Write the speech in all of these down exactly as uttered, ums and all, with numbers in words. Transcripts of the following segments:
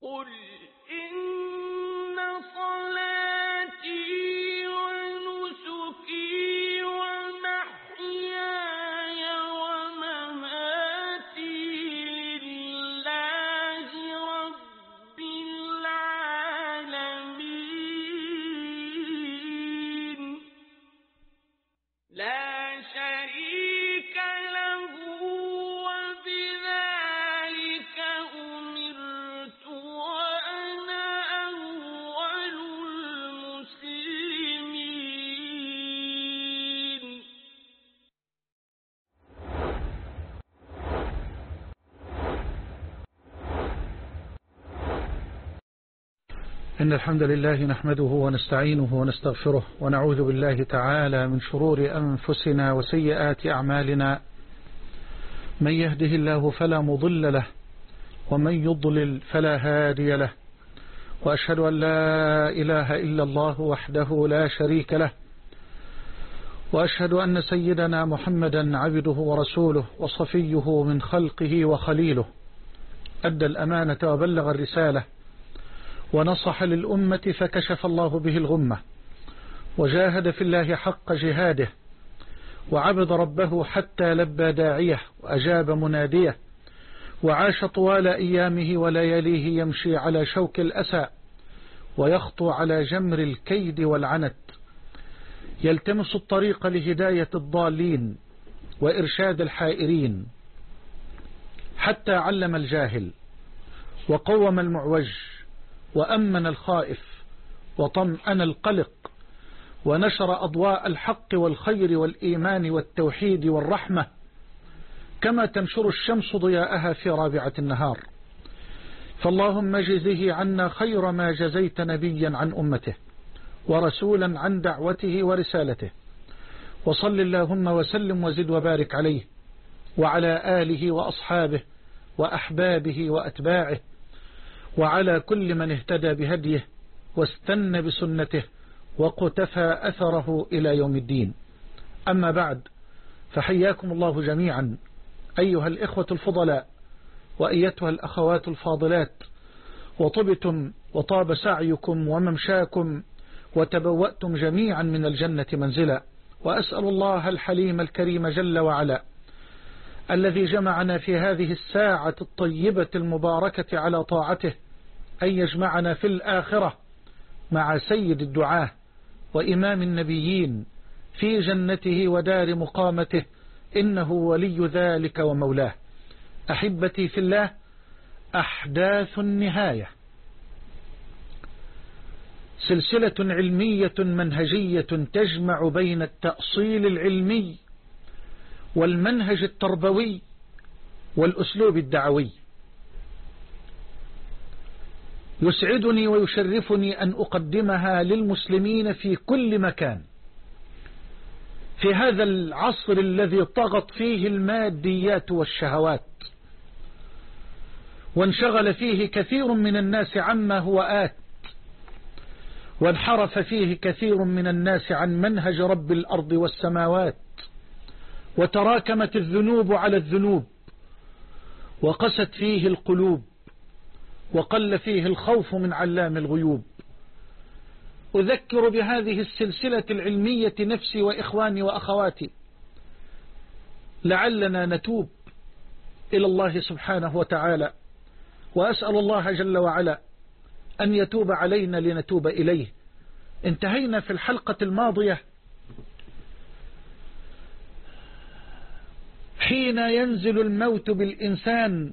قل إن صلاتي ونسكي ومحياي ومماتي لله رب العالمين لا شريك له وبذلك أمرت وأنا أول المسلمين. إن الحمد لله نحمده ونستعينه ونستغفره ونعوذ بالله تعالى من شرور أنفسنا وسيئات أعمالنا، من يهده الله فلا مضل له ومن يضلل فلا هادي له، وأشهد أن لا إله إلا الله وحده لا شريك له، وأشهد أن سيدنا محمدا عبده ورسوله وصفيه من خلقه وخليله، أدى الأمانة وبلغ الرسالة ونصح للأمة فكشف الله به الغمة، وجاهد في الله حق جهاده، وعبد ربه حتى لبى داعيه وأجاب مناديه، وعاش طوال أيامه ولياليه يمشي على شوك الأسى ويخطو على جمر الكيد والعنت، يلتمس الطريق لهداية الضالين وإرشاد الحائرين، حتى علم الجاهل وقوم المعوج وأمن الخائف وطمأن القلق، ونشر أضواء الحق والخير والإيمان والتوحيد والرحمة كما تنشر الشمس ضياءها في رابعة النهار. فاللهم جزه عنا خير ما جزيت نبيا عن أمته ورسولا عن دعوته ورسالته، وصل اللهم وسلم وزد وبارك عليه وعلى آله وأصحابه وأحبابه وأتباعه وعلى كل من اهتدى بهديه واستنى بسنته وقتفى أثره إلى يوم الدين. أما بعد، فحياكم الله جميعا أيها الإخوة الفضلاء وأيتها الأخوات الفاضلات، وطبتم وطاب سعيكم وممشاكم وتبوأتم جميعا من الجنة منزلا، وأسأل الله الحليم الكريم جل وعلا الذي جمعنا في هذه الساعة الطيبة المباركة على طاعته أن يجمعنا في الآخرة مع سيد الدعاة وإمام النبيين في جنته ودار مقامته، إنه ولي ذلك ومولاه. أحبتي في الله، أحداث النهاية سلسلة علمية منهجية تجمع بين التأصيل العلمي والمنهج التربوي والأسلوب الدعوي. يسعدني ويشرفني أن أقدمها للمسلمين في كل مكان في هذا العصر الذي طغت فيه الماديات والشهوات، وانشغل فيه كثير من الناس عما هو آت، وانحرف فيه كثير من الناس عن منهج رب الأرض والسماوات، وتراكمت الذنوب على الذنوب، وقست فيه القلوب، وقل فيه الخوف من علام الغيوب. أذكر بهذه السلسلة العلمية نفسي وإخواني وأخواتي، لعلنا نتوب إلى الله سبحانه وتعالى، وأسأل الله جل وعلا أن يتوب علينا لنتوب إليه. انتهينا في الحلقة الماضية حين ينزل الموت بالإنسان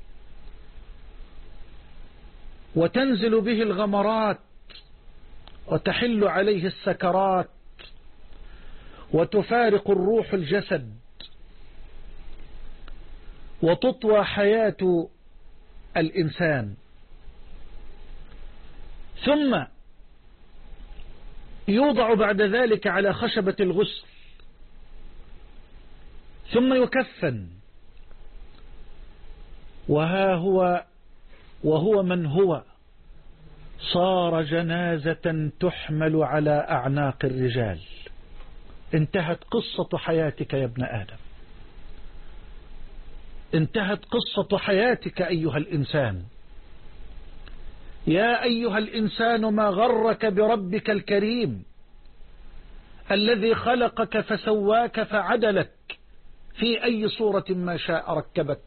وتنزل به الغمرات وتحل عليه السكرات وتفارق الروح الجسد وتطوى حياة الإنسان، ثم يوضع بعد ذلك على خشبة الغسل، ثم يكفن، وها هو وهو من هو صار جنازة تحمل على أعناق الرجال. انتهت قصة حياتك يا ابن آدم، انتهت قصة حياتك أيها الإنسان. يا أيها الإنسان ما غرك بربك الكريم الذي خلقك فسواك فعدلك في أي صورة ما شاء ركبك.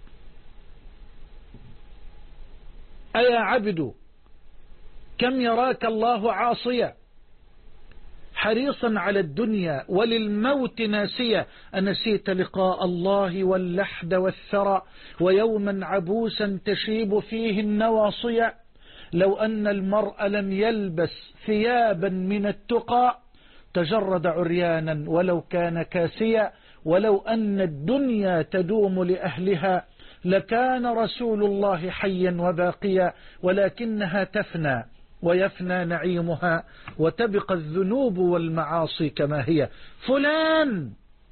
أيا عبد كم يراك الله عاصيا حريصا على الدنيا وللموت ناسيا، أنسيت لقاء الله واللحد والثرى ويوما عبوسا تشيب فيه النواصيا. لو أن المرء لم يلبس ثيابا من التقى تجرد عريانا ولو كان كاسيا. ولو أن الدنيا تدوم لأهلها لكان رسول الله حيا وباقيا، ولكنها تفنى ويفنى نعيمها وتبقى الذنوب والمعاصي كما هي. فلان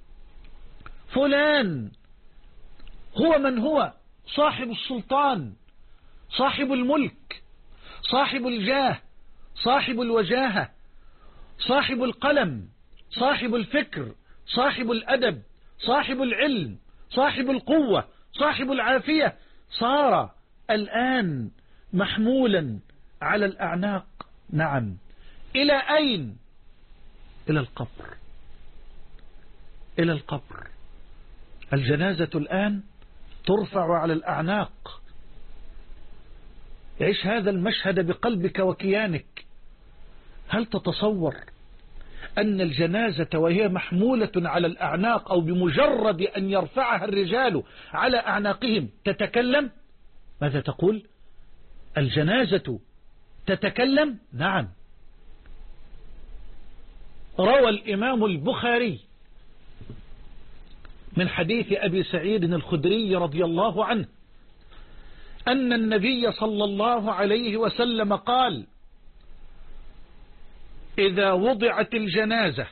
فلان هو من هو؟ صاحب السلطان، صاحب الملك، صاحب الجاه، صاحب الوجاهة، صاحب القلم، صاحب الفكر، صاحب الأدب، صاحب العلم، صاحب القوة، صاحب العافية، صار الآن محمولا على الأعناق. نعم، إلى أين؟ إلى القبر، إلى القبر. الجنازة الآن ترفع على الأعناق. عيش هذا المشهد بقلبك وكيانك. هل تتصور أن الجنازة وهي محمولة على الأعناق أو بمجرد أن يرفعها الرجال على أعناقهم تتكلم؟ ماذا تقول؟ الجنازة تتكلم؟ نعم. روى الإمام البخاري من حديث أبي سعيد الخدري رضي الله عنه أن النبي صلى الله عليه وسلم قال: إذا وضعت الجنازة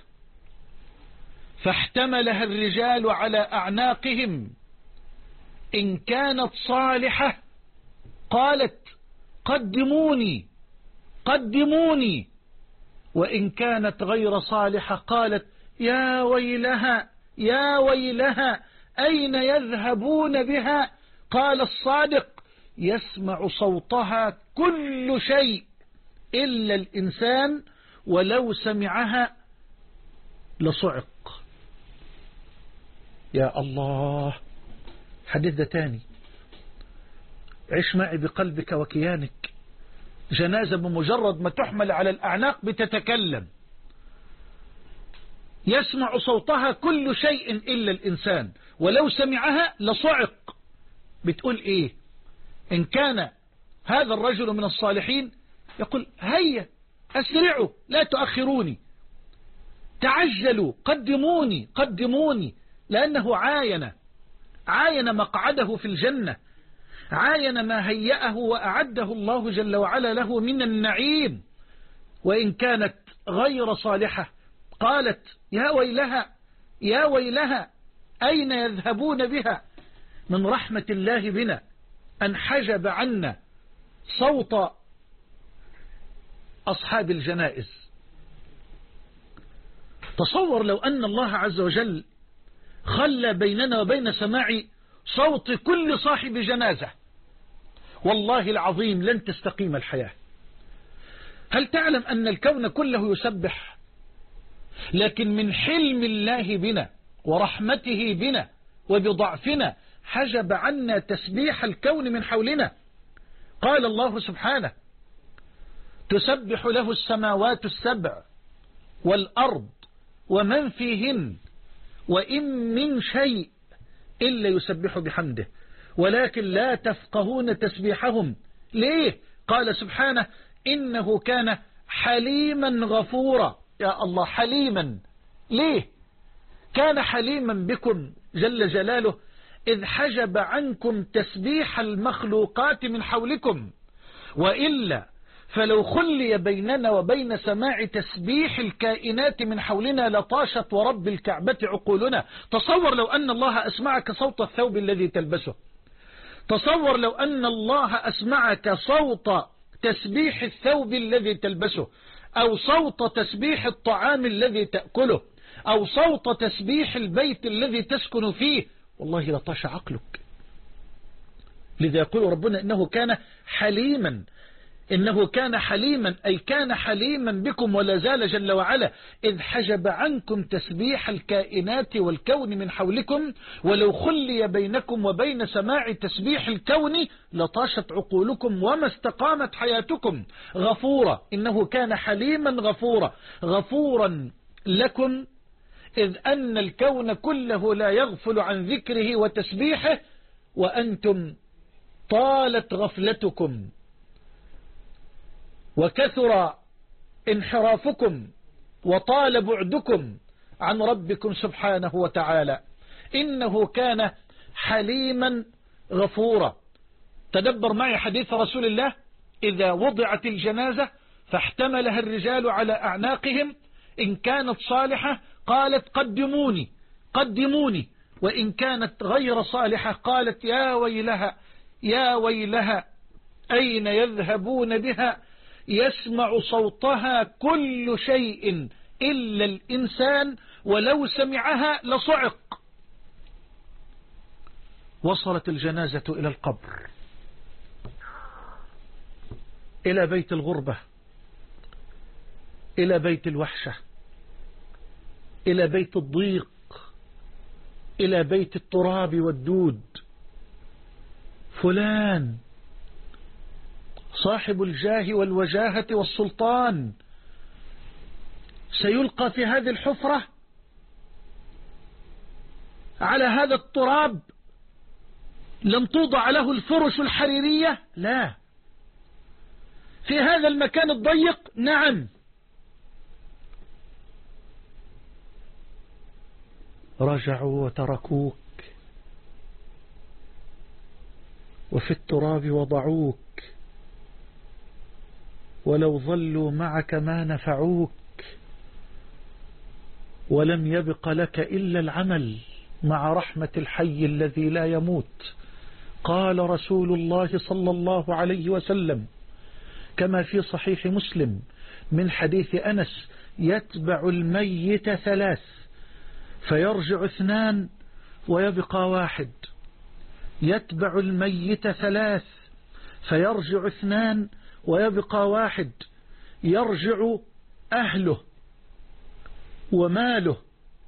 فاحتملها الرجال على أعناقهم إن كانت صالحة قالت قدموني قدموني، وإن كانت غير صالحة قالت يا ويلها يا ويلها أين يذهبون بها؟ قال الصادق: يسمع صوتها كل شيء إلا الإنسان ولو سمعها لصعق. يا الله، حديث ده تاني. عيش معي بقلبك وكيانك. جنازة بمجرد ما تحمل على الأعناق بتتكلم، يسمع صوتها كل شيء إلا الإنسان ولو سمعها لصعق. بتقول إيه؟ إن كان هذا الرجل من الصالحين يقول: هيا أسرعوا لا تؤخروني، تعجلوا قدموني قدموني، لأنه عاين عاين مقعده في الجنة، عاين ما هيأه وأعده الله جل وعلا له من النعيم. وإن كانت غير صالحة قالت يا ويلها يا ويلها أين يذهبون بها. من رحمة الله بنا أن حجب عنا صوت أصحاب الجنائز. تصور لو أن الله عز وجل خلى بيننا وبين سماع صوت كل صاحب جنازة، والله العظيم لن تستقيم الحياة. هل تعلم أن الكون كله يسبح؟ لكن من حلم الله بنا ورحمته بنا وبضعفنا حجب عنا تسبيح الكون من حولنا. قال الله سبحانه: تسبح له السماوات السبع والأرض ومن فيهن وإن من شيء إلا يسبح بحمده ولكن لا تفقهون تسبيحهم. ليه؟ قال سبحانه: إنه كان حليما غفورا. يا الله، حليما. ليه كان حليما بكم جل جلاله؟ إذ حجب عنكم تسبيح المخلوقات من حولكم، وإلا فلو خلي بيننا وبين سماع تسبيح الكائنات من حولنا لطاشت ورب الكعبة عقولنا. تصور لو أن الله أسمعك صوت الثوب الذي تلبسه، تصور لو أن الله أسمعك صوت تسبيح الثوب الذي تلبسه، أو صوت تسبيح الطعام الذي تأكله، أو صوت تسبيح البيت الذي تسكن فيه، والله لطاش عقلك. لذا يقول ربنا إنه كان حليما. إنه كان حليما، أي كان حليما بكم ولا زال جل وعلا، إذ حجب عنكم تسبيح الكائنات والكون من حولكم، ولو خلي بينكم وبين سماع تسبيح الكون لطاشت عقولكم وما استقامت حياتكم. غفورا، إنه كان حليما غفورا، غفورا لكم إذ أن الكون كله لا يغفل عن ذكره وتسبيحه وأنتم طالت غفلتكم وكثر انحرافكم وطال بعدكم عن ربكم سبحانه وتعالى. إنه كان حليما غفورا. تدبر معي حديث رسول الله: إذا وضعت الجنازة فاحتملها الرجال على أعناقهم، إن كانت صالحة قالت قدموني قدموني، وإن كانت غير صالحة قالت يا ويلها يا ويلها أين يذهبون بها، يسمع صوتها كل شيء إلا الإنسان ولو سمعها لصعق. وصلت الجنازة إلى القبر، إلى بيت الغربة، إلى بيت الوحشة، إلى بيت الضيق، إلى بيت التراب والدود. فلان صاحب الجاه والوجاهة والسلطان سيلقى في هذه الحفرة على هذا التراب، لم توضع له الفرش الحريرية، لا، في هذا المكان الضيق، نعم. رجعوا وتركوك وفي التراب وضعوك، ولو ظلوا معك ما نفعوك، ولم يبق لك إلا العمل مع رحمة الحي الذي لا يموت. قال رسول الله صلى الله عليه وسلم كما في صحيح مسلم من حديث أنس: يتبع الميت ثلاث فيرجع اثنان ويبقى واحد. يتبع الميت ثلاث فيرجع اثنان ويبقى واحد. يرجع أهله وماله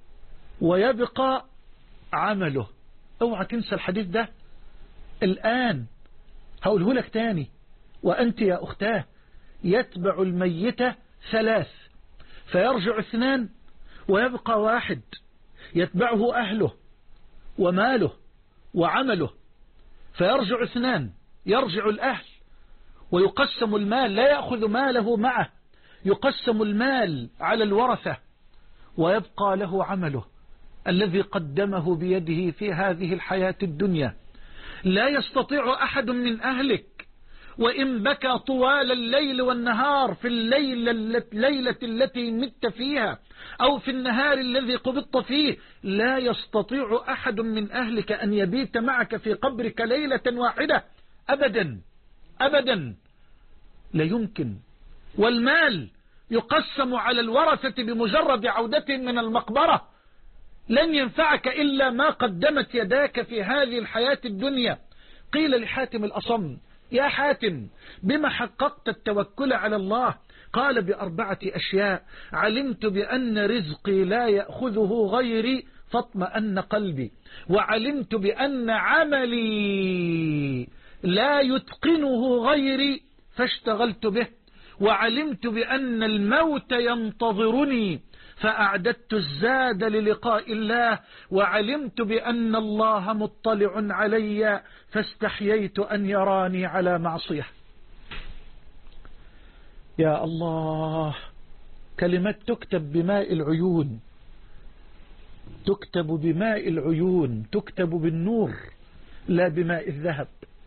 ويبقى عمله. اوعى تنسى الحديث ده الآن، هقوله لك تاني وأنت يا أختاه: يتبع الميت ثلاث فيرجع اثنان ويبقى واحد. يتبعه أهله وماله وعمله، فيرجع اثنان، يرجع الأهل ويقسم المال، لا يأخذ ماله معه، يقسم المال على الورثة، ويبقى له عمله الذي قدمه بيده في هذه الحياة الدنيا. لا يستطيع أحد من أهلك وإن بكى طوال الليل والنهار في الليلة التي مت فيها أو في النهار الذي قبضت فيه، لا يستطيع أحد من أهلك أن يبيت معك في قبرك ليلة واحدة أبدا أبدا، لا يمكن. والمال يقسم على الورثة بمجرد عودتهم من المقبرة. لن ينفعك إلا ما قدمت يداك في هذه الحياة الدنيا. قيل لحاتم الأصم: يا حاتم، بما حققت التوكل على الله؟ قال: بأربعة أشياء: علمت بأن رزقي لا يأخذه غيري فاطمأن قلبي، وعلمت بأن عملي لا يتقنه غيري فاشتغلت به، وعلمت بأن الموت ينتظرني فأعددت الزاد للقاء الله، وعلمت بأن الله مطلع علي فاستحييت أن يراني على معصية. يا الله، كلمات تكتب بماء العيون، تكتب بماء العيون، تكتب بالنور لا بماء الذهب.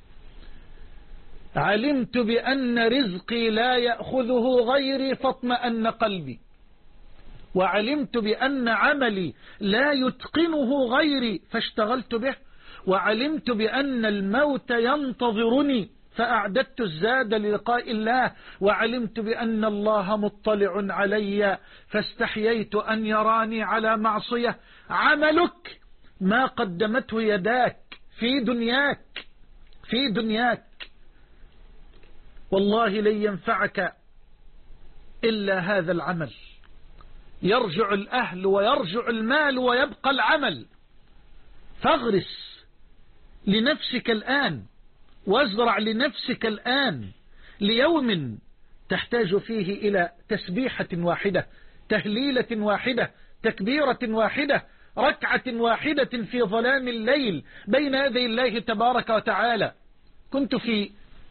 علمت بأن رزقي لا يأخذه غيري فاطمأن قلبي، وعلمت بأن عملي لا يتقنه غيري فاشتغلت به، وعلمت بأن الموت ينتظرني فأعددت الزاد للقاء الله، وعلمت بأن الله مطلع علي فاستحييت أن يراني على معصية. عملك ما قدمته يداك في دنياك في دنياك والله لن ينفعك إلا هذا العمل. يرجع الأهل ويرجع المال ويبقى العمل. فاغرس لنفسك الآن وازرع لنفسك الآن ليوم تحتاج فيه إلى تسبيحة واحدة، تهليلة واحدة، تكبيرة واحدة، ركعة واحدة في ظلام الليل بين يدي الله تبارك وتعالى. كنت في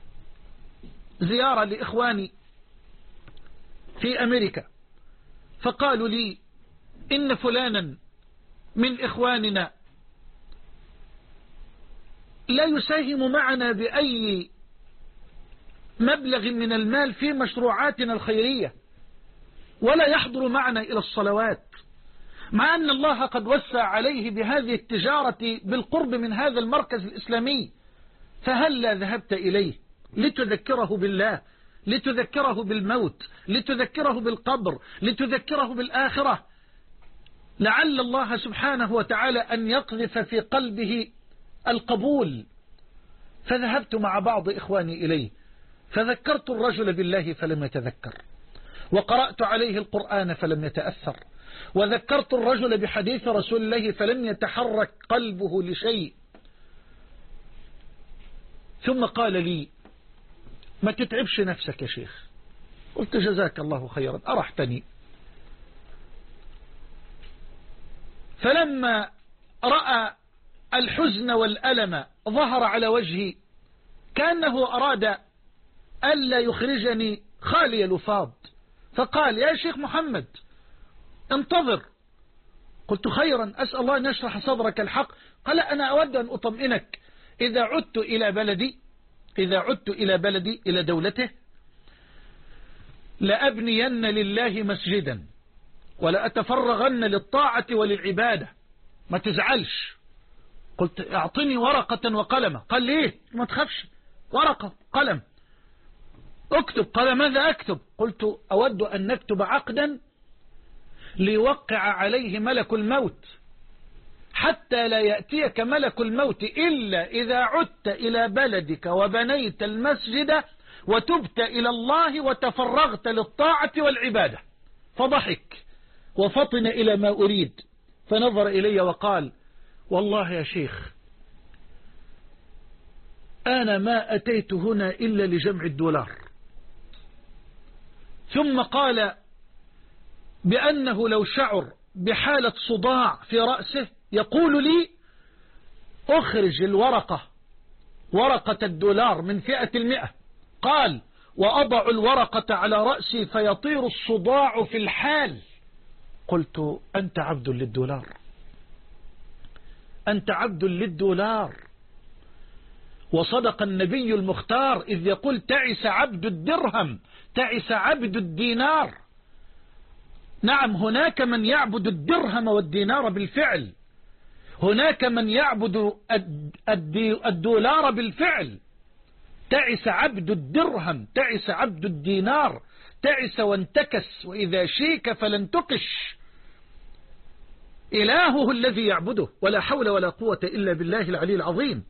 زيارة لإخواني في أمريكا، فقالوا لي إن فلانا من إخواننا لا يساهم معنا بأي مبلغ من المال في مشروعاتنا الخيرية، ولا يحضر معنا إلى الصلوات، مع أن الله قد وسع عليه بهذه التجارة بالقرب من هذا المركز الإسلامي. فهلا ذهبت إليه لتذكره بالله، لتذكره بالموت، لتذكره بالقبر، لتذكره بالآخرة، لعل الله سبحانه وتعالى أن يقذف في قلبه القبول. فذهبت مع بعض إخواني إليه، فذكرت الرجل بالله فلم يتذكر، وقرأت عليه القرآن فلم يتأثر، وذكرت الرجل بحديث رسول الله فلم يتحرك قلبه لشيء. ثم قال لي: ما تتعبش نفسك يا شيخ. قلت: جزاك الله خيرا، أرحتني. فلما رأى الحزن والألم ظهر على وجهي كأنه أراد ألا يخرجني خالي لفاض، فقال: يا شيخ محمد انتظر. قلت: خيرا، أسأل الله أن يشرح صدرك الحق. قال: أنا أود أن أطمئنك، إذا عدت إلى بلدي إذا عدت إلى بلدي إلى دولته لأبنين لله مسجدا ولأتفرغن للطاعة وللعبادة، ما تزعلش. قلت: اعطني ورقة وقلم. قال: ليه؟ ما تخافش، ورقة قلم اكتب. قال: ماذا أكتب؟ قلت: أود أن نكتب عقدا ليوقع عليه ملك الموت، حتى لا يأتيك ملك الموت إلا إذا عدت إلى بلدك وبنيت المسجد وتبت إلى الله وتفرغت للطاعة والعبادة. فضحك وفطن إلى ما أريد، فنظر إلي وقال: والله يا شيخ أنا ما أتيت هنا إلا لجمع الدولار. ثم قال بأنه لو شعر بحالة صداع في رأسه يقول لي: أخرج الورقة، ورقة الدولار من فئة المئة. قال: وأضع الورقة على رأسي فيطير الصداع في الحال. قلت: أنت عبد للدولار، أنت عبد للدولار. وصدق النبي المختار إذ يقول: تعس عبد الدرهم، تعس عبد الدينار. نعم، هناك من يعبد الدرهم والدينار بالفعل، هناك من يعبد الدولار بالفعل. تعس عبد الدرهم، تعس عبد الدينار، تعس وانتكس، وإذا شيك فلن تقش. إلهه الذي يعبده، ولا حول ولا قوة إلا بالله العلي العظيم.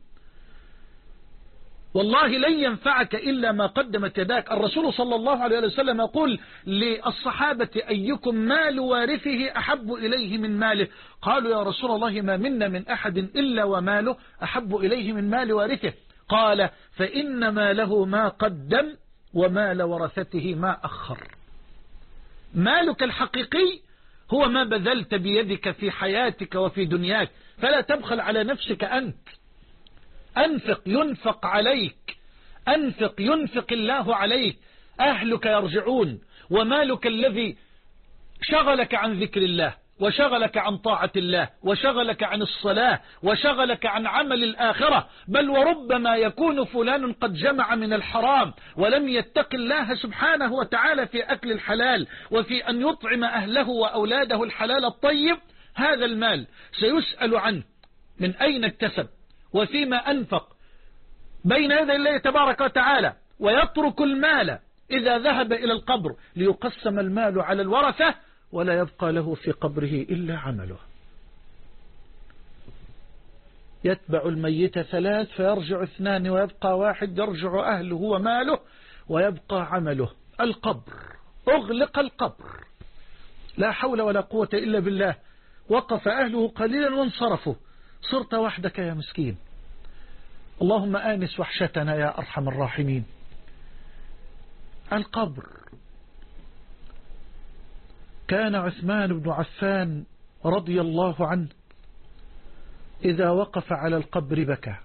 والله لن ينفعك إلا ما قدمت يداك. الرسول صلى الله عليه وسلم يقول للصحابة: أيكم مال وارثه أحب إليه من ماله؟ قالوا: يا رسول الله ما منا من أحد إلا وماله أحب إليه من مال وارثه. قال: فإن ماله ما قدم ومال ورثته ما أخر. مالك الحقيقي هو ما بذلت بيدك في حياتك وفي دنياك، فلا تبخل على نفسك. أنت أنفق ينفق عليك، أنفق ينفق الله عليك. أهلك يرجعون، ومالك الذي شغلك عن ذكر الله، وشغلك عن طاعة الله، وشغلك عن الصلاة، وشغلك عن عمل الآخرة. بل وربما يكون فلان قد جمع من الحرام ولم يتق الله سبحانه وتعالى في أكل الحلال وفي أن يطعم أهله وأولاده الحلال الطيب. هذا المال سيسأل عنه من أين اكتسب وفيما أنفق بين يدي الله تبارك وتعالى، ويترك المال إذا ذهب إلى القبر ليقسم المال على الورثة، ولا يبقى له في قبره إلا عمله. يتبع الميت ثلاث فيرجع اثنان ويبقى واحد، يرجع أهله وماله ويبقى عمله القبر. أغلق القبر، لا حول ولا قوة إلا بالله. وقف أهله قليلا وانصرفوا، صرت وحدك يا مسكين. اللهم آنس وحشتنا يا أرحم الراحمين. القبر. كان عثمان بن عفان رضي الله عنه إذا وقف على القبر بكى،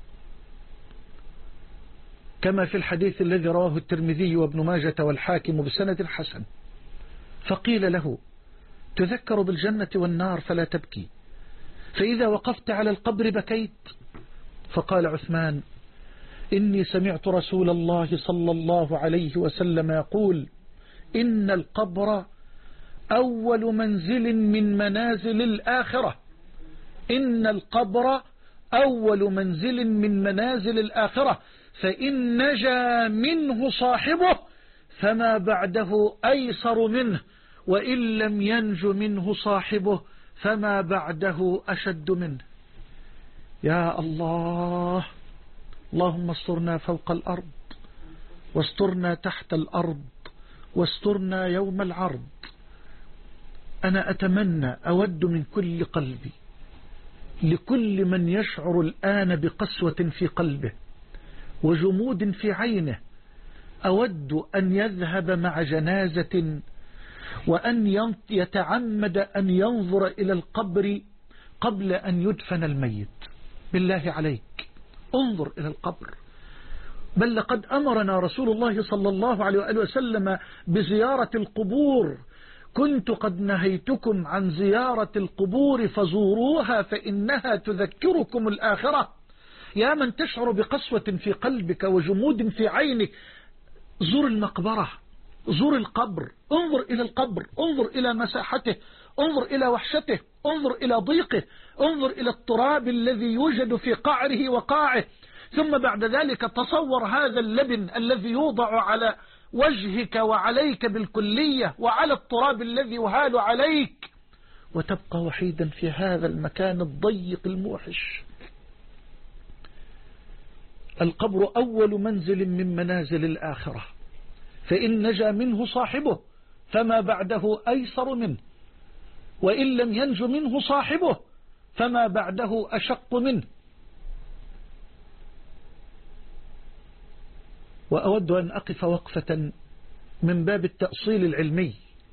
كما في الحديث الذي رواه الترمذي وابن ماجة والحاكم بسند حسن. فقيل له: تذكر بالجنة والنار فلا تبكي، فإذا وقفت على القبر بكيت؟ فقال عثمان: إني سمعت رسول الله صلى الله عليه وسلم يقول: إن القبر أول منزل من منازل الآخرة. إن القبر أول منزل من منازل الآخرة، فإن نجا منه صاحبه فما بعده أيسر منه، وإن لم ينج منه صاحبه فما بعده أشد منه. يا الله، اللهم استرنا فوق الأرض، واسترنا تحت الأرض، واسترنا يوم العرض. أنا أتمنى، أود من كل قلبي لكل من يشعر الآن بقسوة في قلبه وجمود في عينه، أود أن يذهب مع جنازة وأن يتعمد أن ينظر إلى القبر قبل أن يدفن الميت. بالله عليك انظر إلى القبر. بل لقد أمرنا رسول الله صلى الله عليه وآله وسلم بزيارة القبور. كنت قد نهيتكم عن زيارة القبور فزوروها فإنها تذكركم الآخرة. يا من تشعر بقسوة في قلبك وجمود في عينك، زور المقبرة، زور القبر، انظر إلى القبر، انظر إلى مساحته، انظر إلى وحشته، انظر إلى ضيقه، انظر إلى التراب الذي يوجد في قعره وقاعه. ثم بعد ذلك تصور هذا اللبن الذي يوضع على وجهك وعليك بالكلية وعلى التراب الذي يهال عليك، وتبقى وحيدا في هذا المكان الضيق الموحش. القبر أول منزل من منازل الآخرة، فإن نجا منه صاحبه فما بعده أيسر منه، وإن لم ينج منه صاحبه فما بعده أشق منه. وأود أن أقف وقفة من باب التأصيل العلمي،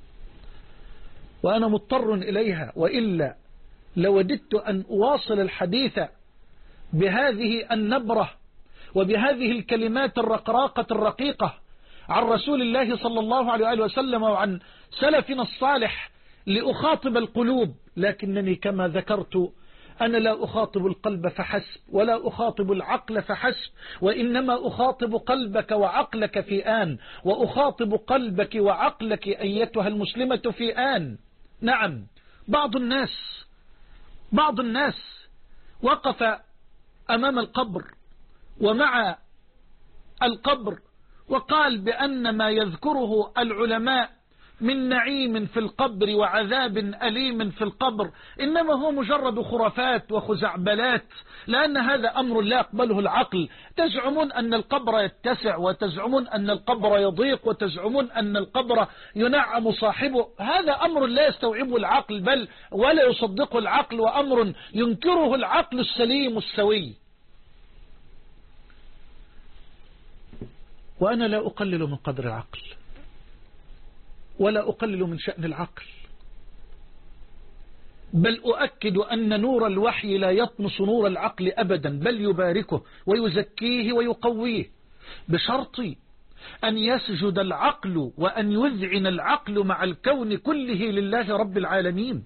وأنا مضطر إليها، وإلا لوددت أن أواصل الحديث بهذه النبرة وبهذه الكلمات الرقراقة الرقيقة عن رسول الله صلى الله عليه وسلم وعن سلفنا الصالح لأخاطب القلوب، لكنني كما ذكرت أنا لا أخاطب القلب فحسب، ولا أخاطب العقل فحسب، وإنما أخاطب قلبك وعقلك في آن، وأخاطب قلبك وعقلك أيتها المسلمة في آن. نعم، بعض الناس بعض الناس وقف أمام القبر ومع القبر وقال بأن ما يذكره العلماء من نعيم في القبر وعذاب أليم في القبر إنما هو مجرد خرافات وخزعبلات، لأن هذا أمر لا يقبله العقل. تزعمون أن القبر يتسع، وتزعمون أن القبر يضيق، وتزعمون أن القبر ينعم صاحبه. هذا أمر لا يستوعبه العقل، بل ولا يصدقه العقل، وأمر ينكره العقل السليم السوي. وأنا لا أقلل من قدر العقل، ولا أقلل من شأن العقل، بل أؤكد أن نور الوحي لا يطمس نور العقل أبدا، بل يباركه ويزكيه ويقويه، بشرط أن يسجد العقل وأن يذعن العقل مع الكون كله لله رب العالمين.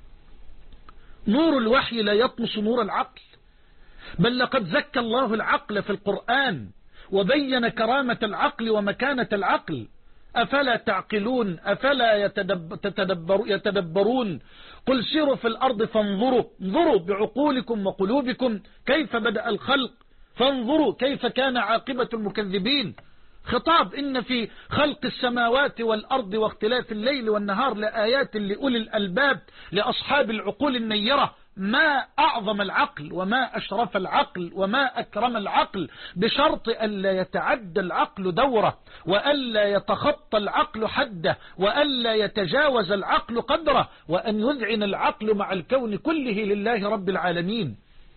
نور الوحي لا يطمس نور العقل، بل لقد زكى الله العقل في القرآن وبين كرامة العقل ومكانة العقل. أفلا تعقلون؟ أفلا يتدبر يتدبرون؟ قل سيروا في الأرض فانظروا، انظروا بعقولكم وقلوبكم كيف بدأ الخلق، فانظروا كيف كان عاقبة المكذبين. خطاب: إن في خلق السماوات والأرض واختلاف الليل والنهار لآيات لأولي الألباب لأصحاب العقول النيرة. ما أعظم العقل وما أشرف العقل وما أكرم العقل، بشرط ألا يتعدى العقل دوره، وألا يتخطى العقل حده، وألا يتجاوز العقل قدره، وأن يذعن العقل مع الكون كله لله رب العالمين.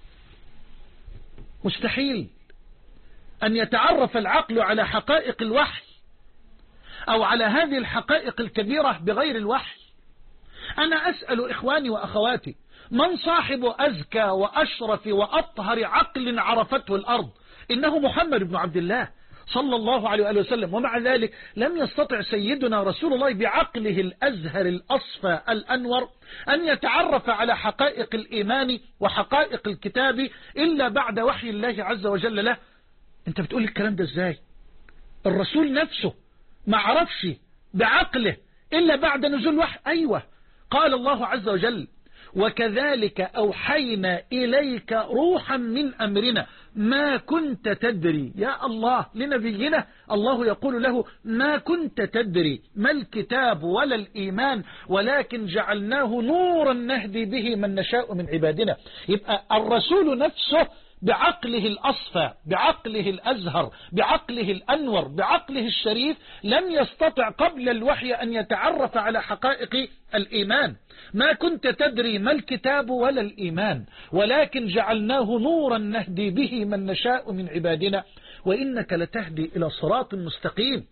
مستحيل أن يتعرف العقل على حقائق الوحي أو على هذه الحقائق الكبيرة بغير الوحي. أنا أسأل إخواني وأخواتي، من صاحب أزكى وأشرف وأطهر عقل عرفته الأرض؟ إنه محمد بن عبد الله صلى الله عليه وآله وسلم. ومع ذلك لم يستطع سيدنا رسول الله بعقله الأزهر الأصفى الأنور أن يتعرف على حقائق الإيمان وحقائق الكتاب إلا بعد وحي الله عز وجل له. أنت بتقول الكلام ده إزاي؟ الرسول نفسه ما عرفش بعقله إلا بعد نزول وحي. أيوة، قال الله عز وجل: وكذلك أوحينا إليك روحا من أمرنا ما كنت تدري. يا الله، لنبينا الله يقول له: ما كنت تدري ما الكتاب ولا الإيمان ولكن جعلناه نورا نهدي به من نشاء من عبادنا. يبقى الرسول نفسه بعقله الأصفى، بعقله الأزهر، بعقله الأنور، بعقله الشريف لم يستطع قبل الوحي أن يتعرف على حقائق الإيمان. ما كنت تدري ما الكتاب ولا الإيمان ولكن جعلناه نورا نهدي به من نشاء من عبادنا وإنك لتهدي إلى صراط مستقيم.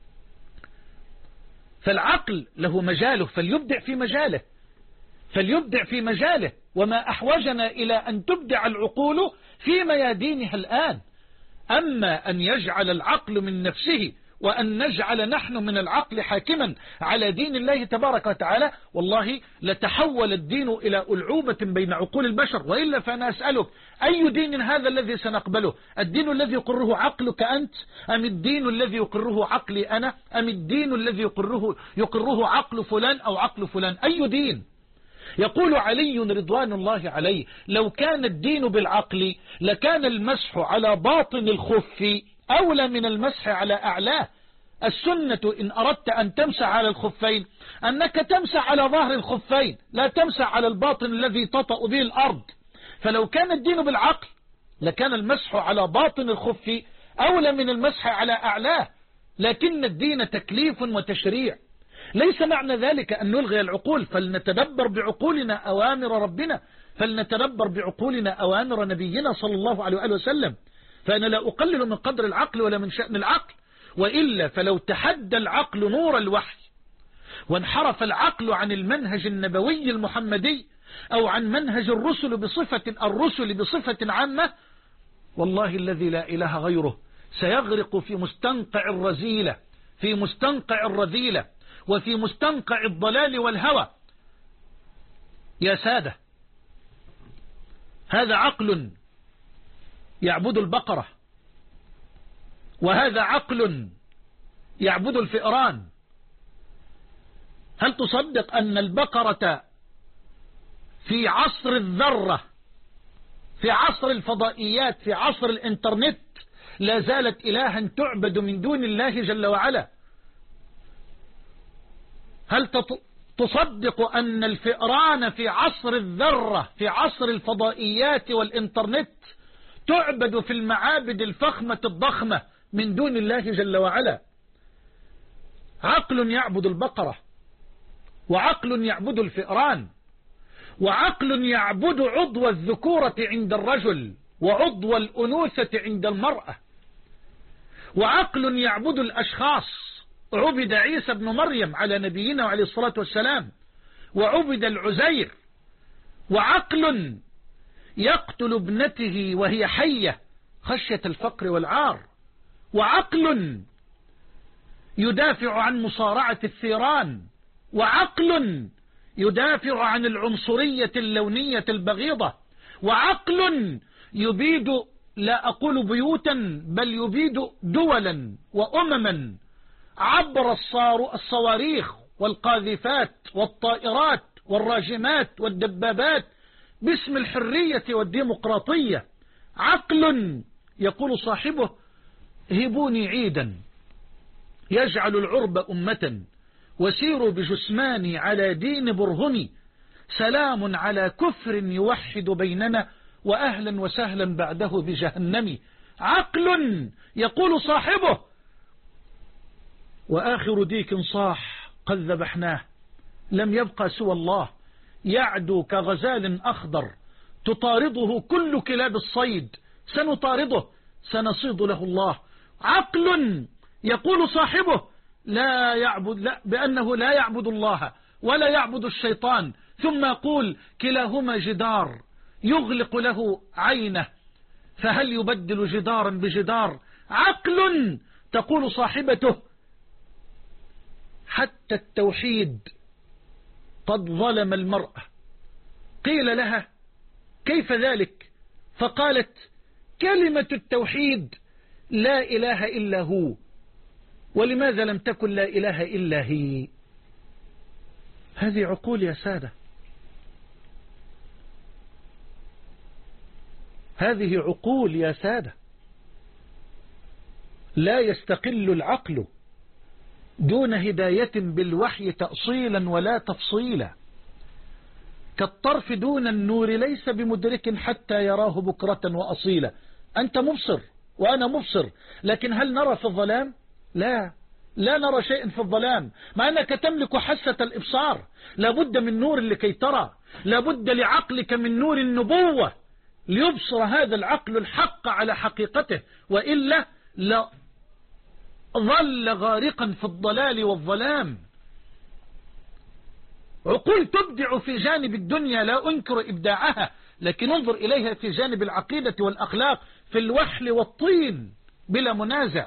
فالعقل له مجاله، فليبدع في مجاله، فليبدع في مجاله. وما أحوجنا إلى أن تبدع العقول في ميادينها الآن. أما أن يجعل العقل من نفسه وأن نجعل نحن من العقل حاكما على دين الله تبارك وتعالى، والله لتحول الدين إلى ألعوبة بين عقول البشر. وإلا فأنا أسألك: أي دين هذا الذي سنقبله؟ الدين الذي يقره عقلك أنت، أم الدين الذي يقره عقلي أنا، أم الدين الذي يقره, يقره عقل فلان أو عقل فلان؟ أي دين؟ يقول علي رضوان الله عليه: لو كان الدين بالعقل لكان المسح على باطن الخف أولى من المسح على أعلاه. السنة إن أردت أن تمسح على الخفين أنك تمسح على ظهر الخفين، لا تمسح على الباطن الذي تطأ به الأرض. فلو كان الدين بالعقل لكان المسح على باطن الخف أولى من المسح على أعلاه. لكن الدين تكليف وتشريع، ليس معنى ذلك أن نلغي العقول. فلنتدبر بعقولنا أوامر ربنا، فلنتدبر بعقولنا أوامر نبينا صلى الله عليه وآله وسلم. فأنا لا أقلل من قدر العقل ولا من شأن العقل، وإلا فلو تحدى العقل نور الوحي وانحرف العقل عن المنهج النبوي المحمدي أو عن منهج الرسل بصفة الرسل بصفة عامة، والله الذي لا إله غيره سيغرق في مستنقع الرذيلة، في مستنقع الرذيلة وفي مستنقع الضلال والهوى. يا سادة، هذا عقل يعبد البقرة، وهذا عقل يعبد الفئران. هل تصدق أن البقرة في عصر الذرة، في عصر الفضائيات، في عصر الانترنت لا زالت إلها تعبد من دون الله جل وعلا؟ هل تصدق أن الفئران في عصر الذرة، في عصر الفضائيات والإنترنت تعبد في المعابد الفخمة الضخمة من دون الله جل وعلا؟ عقل يعبد البقرة، وعقل يعبد الفئران، وعقل يعبد عضو الذكورة عند الرجل وعضو الأنوثة عند المرأة، وعقل يعبد الأشخاص. عبد عيسى بن مريم على نبينا عليه الصلاة والسلام، وعبد العزير. وعقل يقتل ابنته وهي حية خشية الفقر والعار، وعقل يدافع عن مصارعة الثيران، وعقل يدافع عن العنصرية اللونية البغيضة، وعقل يبيد، لا أقول بيوتا، بل يبيد دولا وأمما عبر الصواريخ والقاذفات والطائرات والراجمات والدبابات باسم الحرية والديمقراطية. عقل يقول صاحبه: هبوني عيدا يجعل العرب أمة وسيروا بجسماني على دين برهني، سلام على كفر يوحد بيننا وأهلا وسهلا بعده بجهنم. عقل يقول صاحبه وآخر ديك صاح قد ذبحناه، لم يبقى سوى الله يعدو كغزال أخضر تطارده كل كلاب الصيد، سنطارده سنصيد له الله. عقل يقول صاحبه لا يعبد لا بأنه لا يعبد الله ولا يعبد الشيطان، ثم يقول كلاهما جدار يغلق له عينه، فهل يبدل جدارا بجدار؟ عقل تقول صاحبته حتى التوحيد قد ظلم المرأة. قيل لها كيف ذلك؟ فقالت كلمة التوحيد لا إله إلا هو، ولماذا لم تكن لا إله إلا هي؟ هذه عقول يا سادة، هذه عقول يا سادة. لا يستقل العقل دون هداية بالوحي تأصيلا ولا تفصيلا، كالطرف دون النور ليس بمدرك حتى يراه بكرة وأصيلا. أنت مبصر وأنا مبصر، لكن هل نرى في الظلام؟ لا لا نرى شيء في الظلام، مع أنك تملك حاسة الإبصار. لابد من نور لكي ترى، لابد لعقلك من نور النبوة ليبصر هذا العقل الحق على حقيقته، وإلا لا ظل غارقا في الضلال والظلام. عقول تبدع في جانب الدنيا، لا أنكر إبداعها، لكن انظر إليها في جانب العقيدة والأخلاق في الوحل والطين بلا منازع.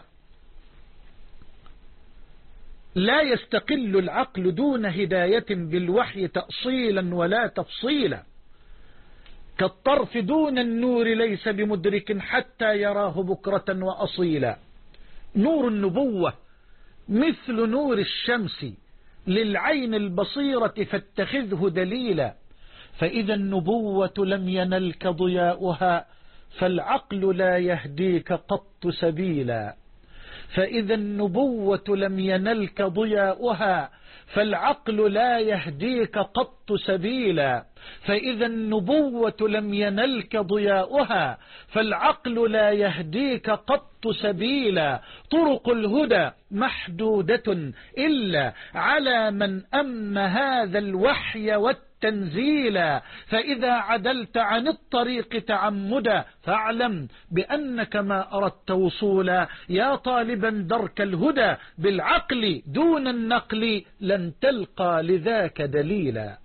لا يستقل العقل دون هداية بالوحي تأصيلا ولا تفصيلا، كالطرف دون النور ليس بمدرك حتى يراه بكرة وأصيلا. نور النبوة مثل نور الشمس للعين البصيرة فاتخذه دليلا، فإذا النبوة لم ينلك ضياؤها فالعقل لا يهديك قط سبيلا. فإذا النبوة لم ينلك ضياؤها فالعقل لا يهديك قط سبيلا. فإذا النبوة لم ينلك ضياؤها فالعقل لا يهديك قط سبيلا. طرق الهدى محدودة إلا على من أم هذا الوحي والتنزيلا. فإذا عدلت عن الطريق تعمدا فاعلم بأنك ما أردت وصولا. يا طالبا درك الهدى بالعقل دون النقل لن تلقى لذاك دليلا.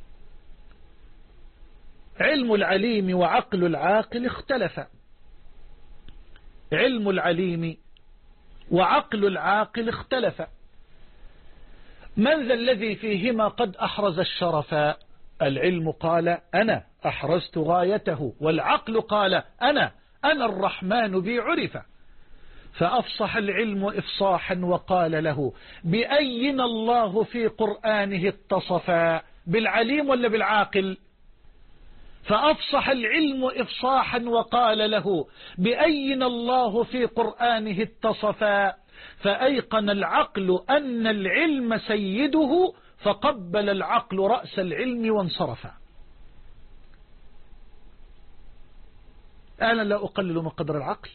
علم العليم وعقل العاقل اختلفا. علم العليم وعقل العاقل اختلفا. من ذا الذي فيهما قد أحرز الشرفا؟ العلم قال أنا أحرزت غايته، والعقل قال أنا أنا الرحمن بي عرف. فأفصح العلم إفصاحا وقال له بأين الله في قرآنه اتصفا؟ بالعليم ولا بالعاقل؟ فأفصح العلم إفصاحا وقال له بأين الله في قرآنه اتصفا. فأيقن العقل أن العلم سيده فقبل العقل رأس العلم وانصرفا. أنا لا أقلل من قدر العقل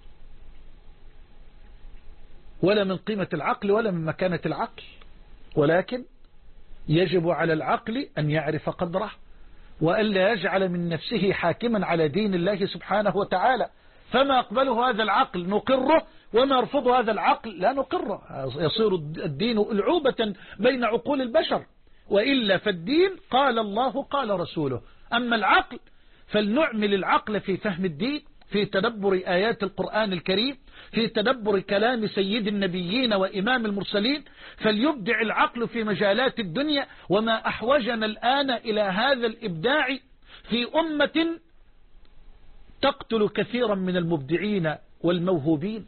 ولا من قيمة العقل ولا من مكانة العقل، ولكن يجب على العقل أن يعرف قدره وألا يجعل من نفسه حاكما على دين الله سبحانه وتعالى. فما أقبله هذا العقل نقره، وما يرفض هذا العقل لا نقره. يصير الدين ألعوبة بين عقول البشر، وإلا فالدين قال الله قال رسوله. أما العقل فلنعمل العقل في فهم الدين، في تدبر آيات القرآن الكريم، في تدبر كلام سيد النبيين وإمام المرسلين. فليبدع العقل في مجالات الدنيا. وما أحوجنا الآن إلى هذا الإبداع في أمة تقتل كثيرا من المبدعين والموهوبين.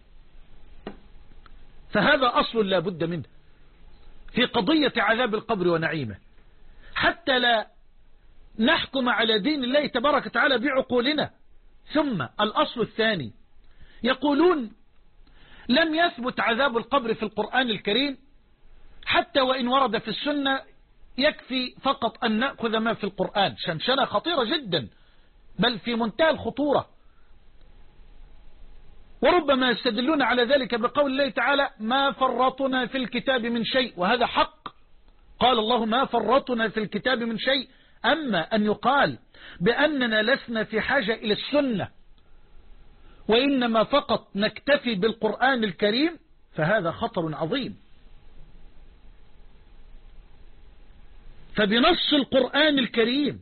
فهذا أصل لا بد منه في قضية عذاب القبر ونعيمه، حتى لا نحكم على دين الله تبارك وتعالى بعقولنا. ثم الأصل الثاني، يقولون لم يثبت عذاب القبر في القرآن الكريم، حتى وإن ورد في السنة يكفي فقط أن نأخذ ما في القرآن، شنشنة خطيرة جدا بل في منتهى الخطورة. وربما يستدلون على ذلك بقول الله تعالى ما فرطنا في الكتاب من شيء، وهذا حق. قال الله ما فرطنا في الكتاب من شيء. أما أن يقال بأننا لسنا في حاجة إلى السنة وإنما فقط نكتفي بالقرآن الكريم فهذا خطر عظيم. فبنص القرآن الكريم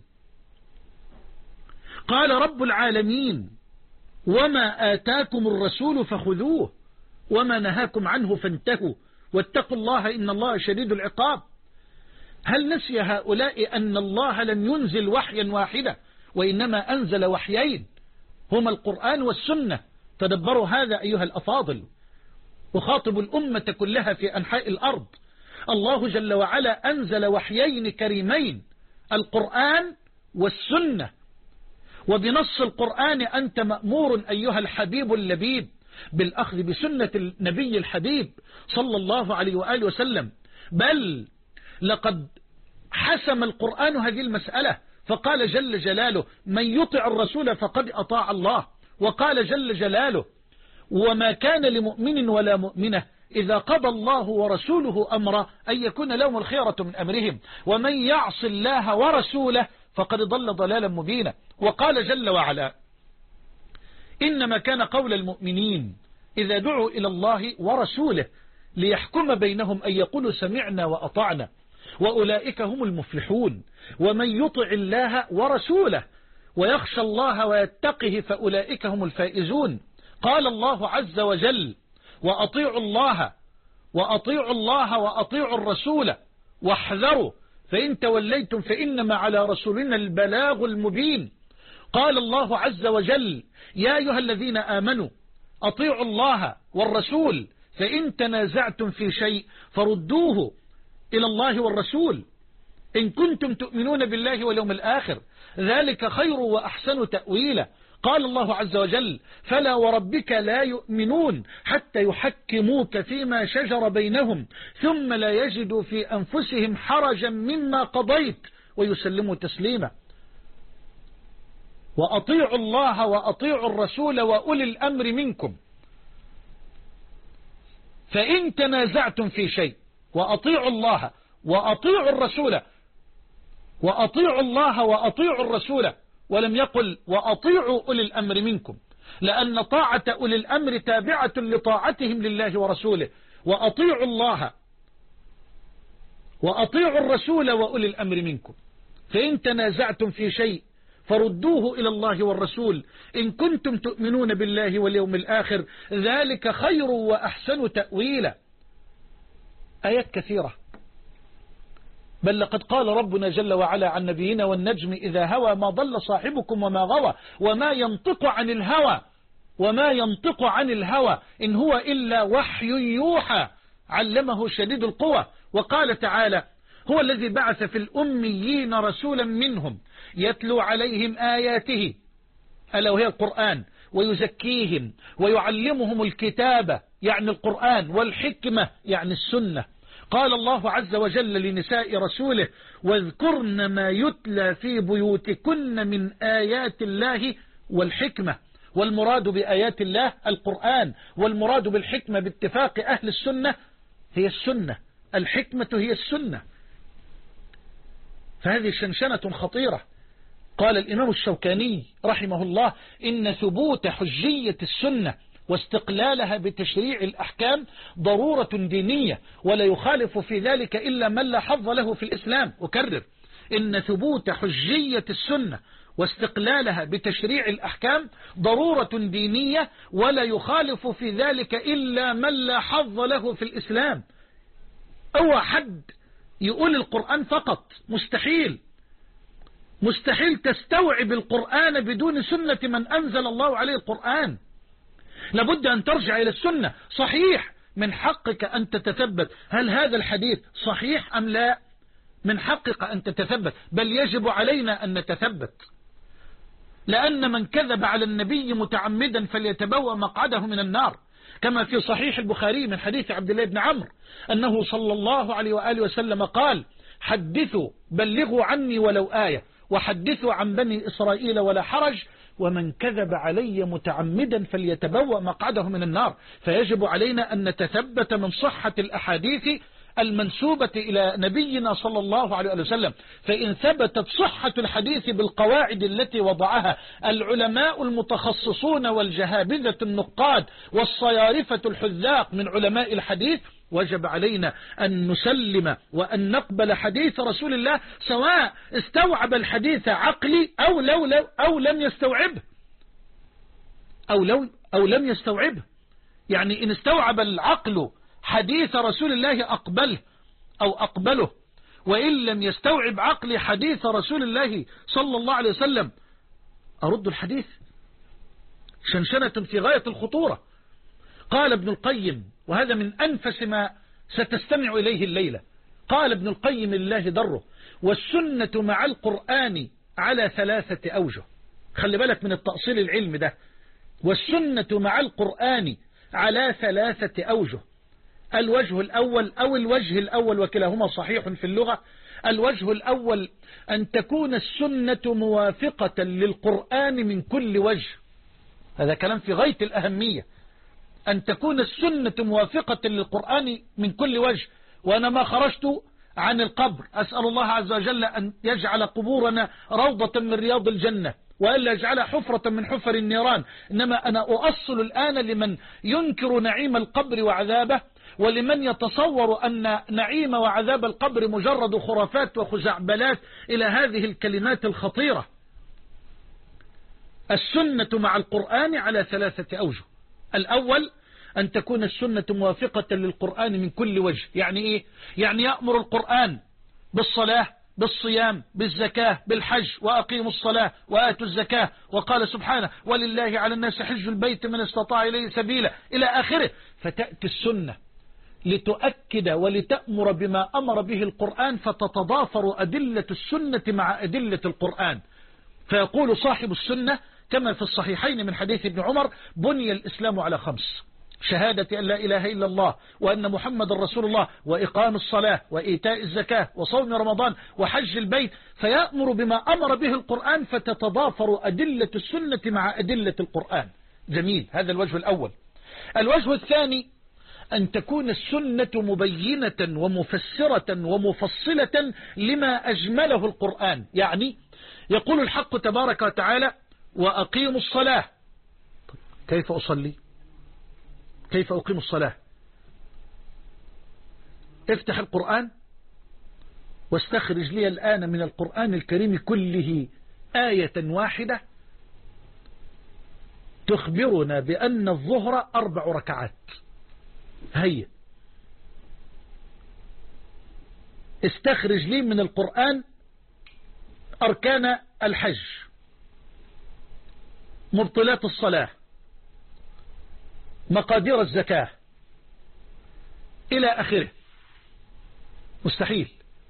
قال رب العالمين وما آتاكم الرسول فخذوه وما نهاكم عنه فانتهوا واتقوا الله إن الله شديد العقاب. هل نسي هؤلاء أن الله لم ينزل وحيا واحدا وإنما أنزل وحيين هما القرآن والسنة؟ تدبروا هذا أيها الأفاضل. أخاطب الأمة كلها في أنحاء الأرض. الله جل وعلا أنزل وحيين كريمين القرآن والسنة، وبنص القرآن أنت مأمور أيها الحبيب اللبيب بالأخذ بسنة النبي الحبيب صلى الله عليه وآله وسلم. بل لقد حسم القرآن هذه المسألة فقال جل جلاله من يطع الرسول فقد أطاع الله، وقال جل جلاله وما كان لمؤمن ولا مؤمنة إذا قضى الله ورسوله أمرا أن يكون لهم الخيرة من أمرهم ومن يعص الله ورسوله فقد ضل ضلالا مبينا. وقال جل وعلا إنما كان قول المؤمنين إذا دعوا إلى الله ورسوله ليحكم بينهم أن يقولوا سمعنا وأطعنا وأولئك هم المفلحون ومن يطع الله ورسوله ويخشى الله ويتقه فأولئك هم الفائزون. قال الله عز وجل وأطيعوا الله وأطيعوا الله وأطيعوا الرسول واحذروا فإن توليتم فإنما على رسولنا البلاغ المبين. قال الله عز وجل يا أيها الذين آمنوا أطيعوا الله والرسول فإن تنازعتم في شيء فردوه إلى الله والرسول إن كنتم تؤمنون بالله واليوم الآخر ذلك خير وأحسن تأويلا. قال الله عز وجل فلا وربك لا يؤمنون حتى يحكموك فيما شجر بينهم ثم لا يجدوا في أنفسهم حرجا مما قضيت ويسلموا تسليما. وأطيعوا الله وأطيعوا الرسول وأولي الأمر منكم فإن تنازعتم في شيء وأطيعوا الله وأطيعوا الرسول وأطيعوا الله وأطيعوا الرسول ولم يقل وأطيعوا أولي الأمر منكم، لأن طاعة أولي الأمر تابعة لطاعتهم لله ورسوله. وأطيعوا الله وأطيعوا الرسول وأولي الأمر منكم فإن تنازعتم في شيء فردوه إلى الله والرسول إن كنتم تؤمنون بالله واليوم الآخر ذلك خير وأحسن تأويلا. آيات كثيرة. بل لقد قال ربنا جل وعلا عن نبينا والنجم إذا هوى ما ضل صاحبكم وما غوى وما ينطق عن الهوى وما ينطق عن الهوى إن هو إلا وحي يوحى علمه شديد القوى. وقال تعالى هو الذي بعث في الأميين رسولا منهم يتلو عليهم آياته ألا وهي القرآن ويزكيهم ويعلمهم الكتاب يعني القرآن والحكمة يعني السنة. قال الله عز وجل لنساء رسوله واذكرن ما يتلى في بيوتكن من آيات الله والحكمة. والمراد بآيات الله القرآن والمراد بالحكمة باتفاق أهل السنة هي السنة، الحكمة هي السنة. فهذه شنشنة خطيرة. قال الإمام الشوكاني رحمه الله إن ثبوت حجية السنة واستقلالها بتشريع الأحكام ضرورة دينية ولا يخالف في ذلك إلا من لا حظ له في الإسلام. أكرر إن ثبوت حجية السنة واستقلالها بتشريع الأحكام ضرورة دينية ولا يخالف في ذلك إلا من لا حظ له في الإسلام. أو حد يقول القرآن فقط، مستحيل مستحيل تستوعب القرآن بدون سنة من أنزل الله عليه القرآن. لابد أن ترجع إلى السنة. صحيح من حقك أن تتثبت هل هذا الحديث صحيح أم لا، من حقك أن تتثبت بل يجب علينا أن نتثبت، لأن من كذب على النبي متعمدا فليتبوأ مقعده من النار، كما في صحيح البخاري من حديث عبد الله بن عمرو أنه صلى الله عليه وآله وسلم قال حدثوا بلغوا عني ولو آية وحدثوا عن بني إسرائيل ولا حرج، ومن كذب علي متعمدا فليتبوأ مقعده من النار. فيجب علينا أن نتثبت من صحة الأحاديث المنسوبة إلى نبينا صلى الله عليه وسلم. فإن ثبتت صحة الحديث بالقواعد التي وضعها العلماء المتخصصون والجهابذة النقاد والصيارفة الحذاق من علماء الحديث، وجب علينا أن نسلم وأن نقبل حديث رسول الله، سواء استوعب الحديث عقلي أو, لو لو أو لم يستوعبه أو, لو أو لم يستوعبه. يعني إن استوعب العقل حديث رسول الله أقبله أو أقبله، وإن لم يستوعب عقلي حديث رسول الله صلى الله عليه وسلم أرد الحديث. شنشنة في غاية الخطورة. قال ابن القيم، وهذا من أنفس ما ستستمع إليه الليلة، قال ابن القيم لله دره: والسنة مع القرآن على ثلاثة أوجه. خلي بالك من التأصيل العلمي ده. والسنة مع القرآن على ثلاثة أوجه. الوجه الأول أو الوجه الأول وكلاهما صحيح في اللغة. الوجه الأول أن تكون السنة موافقة للقرآن من كل وجه. هذا كلام في غاية الأهمية، أن تكون السنة موافقة للقرآن من كل وجه. وأنا ما خرجت عن القبر أسأل الله عز وجل أن يجعل قبورنا روضة من رياض الجنة، وألا يجعلها حفرة من حفر النيران. إنما أنا أؤصل الآن لمن ينكر نعيم القبر وعذابه، ولمن يتصور أن نعيم وعذاب القبر مجرد خرافات وخزعبلات، إلى هذه الكلمات الخطيرة. السنة مع القرآن على ثلاثة أوجه. الأول أن تكون السنة موافقة للقرآن من كل وجه. يعني إيه؟ يعني يأمر القرآن بالصلاة، بالصيام، بالزكاة، بالحج، وأقيموا الصلاة وآتوا الزكاة، وقال سبحانه: ولله على الناس حج البيت من استطاع إليه سبيلا، إلى آخره. فتأتي السنة لتؤكد ولتأمر بما أمر به القرآن، فتتضافر أدلة السنة مع أدلة القرآن. فيقول صاحب السنة كما في الصحيحين من حديث ابن عمر: بني الإسلام على خمس: شهادة أن لا إله إلا الله وأن محمد رسول الله، وإقام الصلاة، وإيتاء الزكاة، وصوم رمضان، وحج البيت. فيأمر بما أمر به القرآن، فتتضافر أدلة السنة مع أدلة القرآن. جميل، هذا الوجه الأول. الوجه الثاني أن تكون السنة مبينة ومفسرة ومفصلة لما أجمله القرآن. يعني يقول الحق تبارك وتعالى: وأقيموا الصلاة. كيف أصلي؟ كيف أقيم الصلاة؟ افتح القرآن واستخرج لي الآن من القرآن الكريم كله آية واحدة تخبرنا بأن الظهر أربع ركعات. هيا استخرج لي من القرآن أركان الحج، مبطلات الصلاة، مقادير الزكاة، إلى آخره. مستحيل.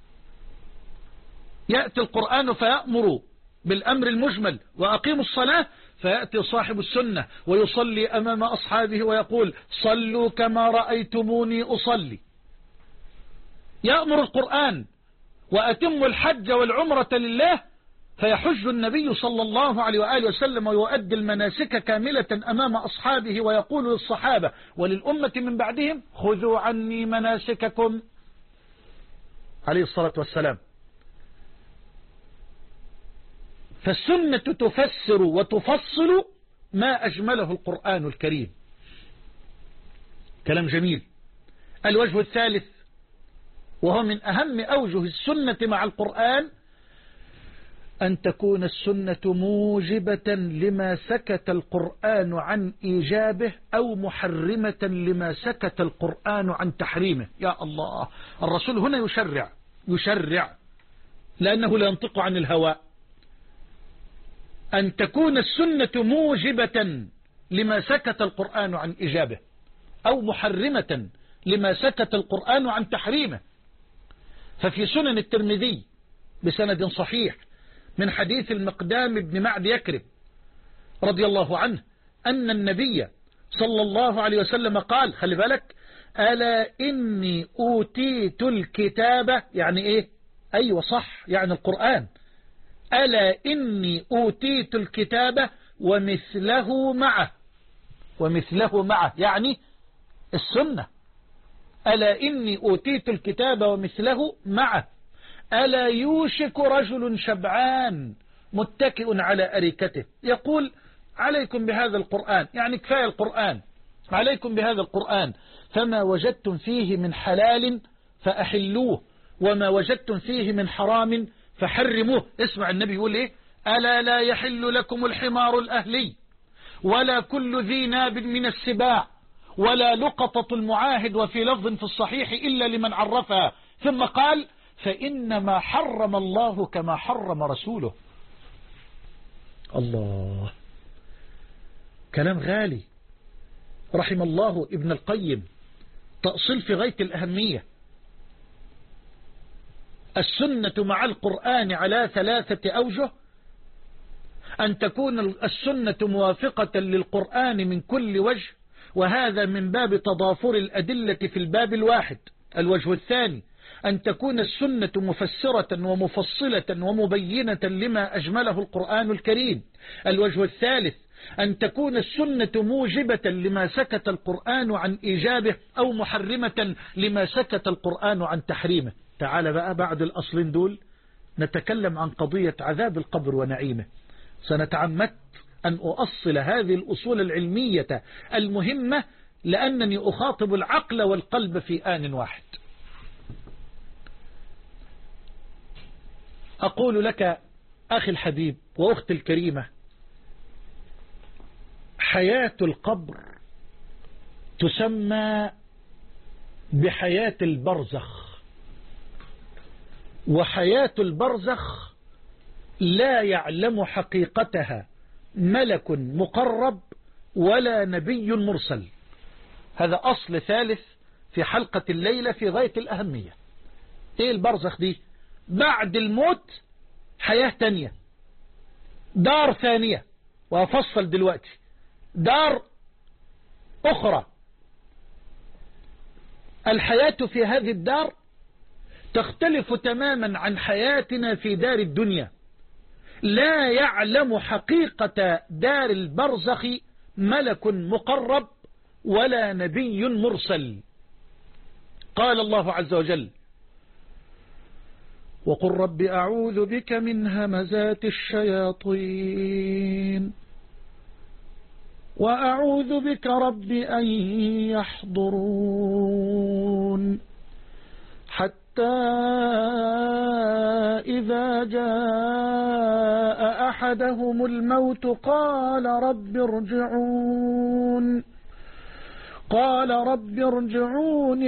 يأتي القرآن فيأمر بالأمر المجمل: وأقيموا الصلاة، فيأتي صاحب السنة ويصلي أمام أصحابه ويقول: صلوا كما رأيتموني أصلي. يأمر القرآن: وأتموا الحج والعمرة لله، فيحج النبي صلى الله عليه وآله وسلم ويؤدي المناسك كاملة أمام أصحابه، ويقول للصحابة وللأمة من بعدهم: خذوا عني مناسككم، عليه الصلاة والسلام. فالسنة تفسر وتفصل ما أجمله القرآن الكريم. كلام جميل. الوجه الثالث، وهو من أهم أوجه السنة مع القرآن، أن تكون السنة موجبة لما سكت القرآن عن إيجابه، أو محرمة لما سكت القرآن عن تحريمه. يا الله، الرسول هنا يشرع يشرع لأنه لا ينطق عن الهوى. أن تكون السنة موجبة لما سكت القرآن عن إيجابه، أو محرمة لما سكت القرآن عن تحريمه. ففي سنن الترمذي بسند صحيح من حديث المقدام بن معد يكرب رضي الله عنه أن النبي صلى الله عليه وسلم قال: خلي بالك: ألا إني أوتيت الكتاب، يعني إيه؟ أيوة صح، يعني القرآن. ألا إني أوتيت الكتاب ومثله معه، ومثله معه يعني السنة. ألا إني أوتيت الكتاب ومثله معه ألا يوشك رجل شبعان متكئ على أريكته يقول عليكم بهذا القرآن، يعني كفاية القرآن، عليكم بهذا القرآن، فما وجدتم فيه من حلال فأحلوه وما وجدتم فيه من حرام فحرموه. اسمع النبي يقول إيه: ألا لا يحل لكم الحمار الأهلي ولا كل ذي ناب من السباع ولا لقطة المعاهد، وفي لفظ في الصحيح إلا لمن عرفها. ثم قال: فإنما حرم الله كما حرم رسوله. الله، كلام غالي. رحم الله ابن القيم، تأصيل في غاية الأهمية. السنة مع القرآن على ثلاثة أوجه: أن تكون السنة موافقة للقرآن من كل وجه، وهذا من باب تضافر الأدلة في الباب الواحد. الوجه الثاني: أن تكون السنة مفسرة ومفصلة ومبينة لما أجمله القرآن الكريم. الوجه الثالث: أن تكون السنة موجبة لما سكت القرآن عن إيجابه أو محرمة لما سكت القرآن عن تحريمه. تعال بقى بعد الأصلين دول نتكلم عن قضية عذاب القبر ونعيمه. سنتعمدت أن أؤصل هذه الأصول العلمية المهمة لأنني أخاطب العقل والقلب في آن واحد. أقول لك أخي الحبيب وأختي الكريمة: حياة القبر تسمى بحياة البرزخ، وحياة البرزخ لا يعلم حقيقتها ملك مقرب ولا نبي مرسل. هذا أصل ثالث في حلقة الليلة في غاية الأهمية. إيه البرزخ دي؟ بعد الموت حياة تانية، دار ثانية، وأفصل دلوقتي دار أخرى. الحياة في هذه الدار تختلف تماما عن حياتنا في دار الدنيا. لا يعلم حقيقة دار البرزخ ملك مقرب ولا نبي مرسل. قال الله عز وجل: وقل رب أعوذ بك من همزات الشياطين وأعوذ بك رب أن يحضرون، حتى إذا جاء أحدهم الموت قال رب ارجعون قال رب ارجعون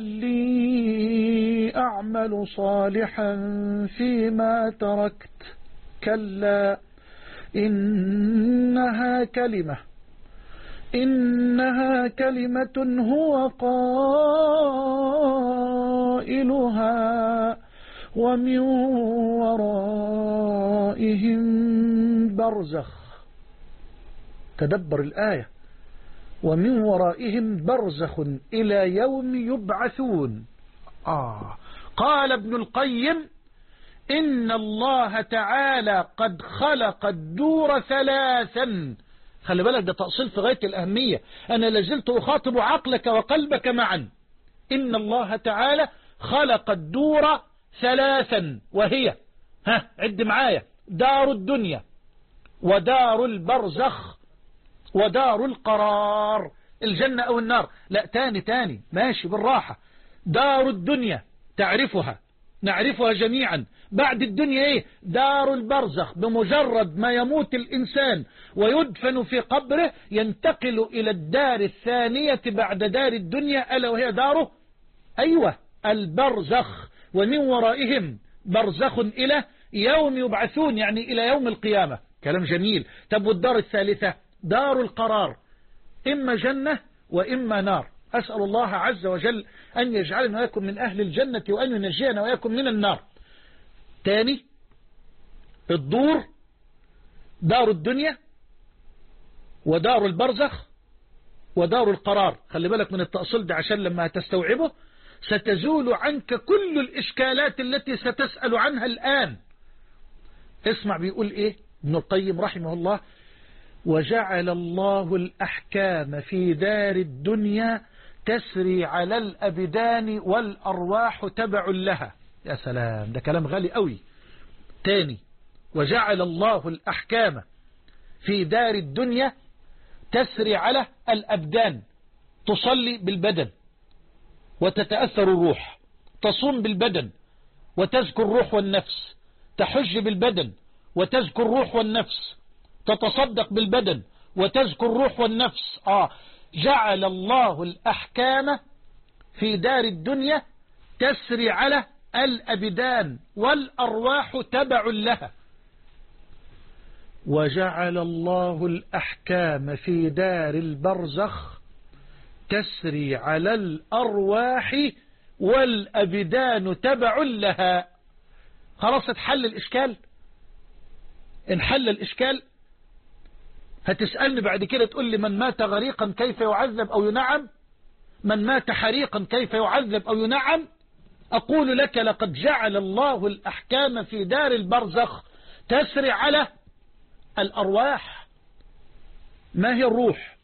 لعلي أعمل صالحا فيما تركت كلا إنها كلمة إنها كلمة هو قائلها ومن ورائهم برزخ. تدبر الآية: ومن ورائهم برزخ إلى يوم يبعثون. آه. قال ابن القيم: إن الله تعالى قد خلق الدور ثلاثا. خلي بالك، ده تأصيل في غاية الأهمية. أنا لازلت أخاطب عقلك وقلبك معا. إن الله تعالى خلق الدور ثلاثا، وهي ها عد معايا: دار الدنيا ودار البرزخ ودار القرار. الجنة أو النار؟ لا، تاني تاني ماشي بالراحة. دار الدنيا تعرفها، نعرفها جميعا. بعد الدنيا ايه؟ دار البرزخ. بمجرد ما يموت الإنسان ويدفن في قبره ينتقل إلى الدار الثانية بعد دار الدنيا، ألا وهي داره أيوة البرزخ. ومن ورائهم برزخ إلى يوم يبعثون، يعني إلى يوم القيامة. كلام جميل. طب والدار الثالثة؟ دار القرار، إما جنة وإما نار. أسأل الله عز وجل أن يجعلنا ويكن من أهل الجنة وأن ينجينا ويكن من النار. تاني، الدور دار الدنيا ودار البرزخ ودار القرار. خلي بالك من التأصيل ده عشان لما تستوعبه ستزول عنك كل الإشكالات التي ستسأل عنها الآن. اسمع بيقول إيه ابن القيم رحمه الله: وجعل الله الأحكام في دار الدنيا تسري على الأبدان والأرواح تبع لها. يا سلام، ده كلام غالي قوي. تاني: وجعل الله الأحكام في دار الدنيا تسري على الأبدان، تصلي بالبدن وتتأثر الروح، تصوم بالبدن وتزكو الروح والنفس، تحج بالبدن وتزكو الروح والنفس، تتصدق بالبدن وتزكو الروح والنفس. آه جعل الله الأحكام في دار الدنيا تسري على الأبدان والأرواح تبع لها. وجعل الله الأحكام في دار البرزخ تسري على الأرواح والأبدان تبع لها. خلاص اتحل الإشكال. انحل الإشكال. هتسألني بعد كده تقول لي: من مات غريقا كيف يعذب أو ينعم؟ من مات حريقا كيف يعذب أو ينعم؟ أقول لك: لقد جعل الله الأحكام في دار البرزخ تسري على الأرواح. ما هي الروح؟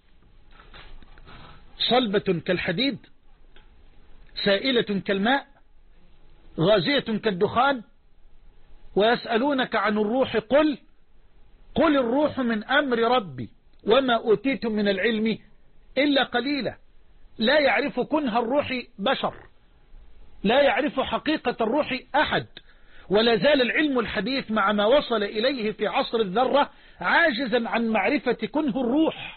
صلبة كالحديد، سائلة كالماء، غازية كالدخان. ويسألونك عن الروح قل قل الروح من أمر ربي وما أوتيتم من العلم إلا قليلا. لا يعرف كنه الروح بشر، لا يعرف حقيقة الروح أحد، ولا زال العلم الحديث مع ما وصل إليه في عصر الذرة عاجزا عن معرفة كنه الروح.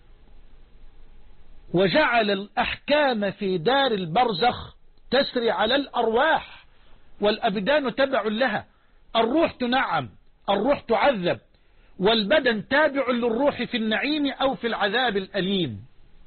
وجعل الأحكام في دار البرزخ تسري على الأرواح والأبدان تبع لها. الروح تنعم، الروح تعذب، والبدن تابع للروح في النعيم أو في العذاب الأليم.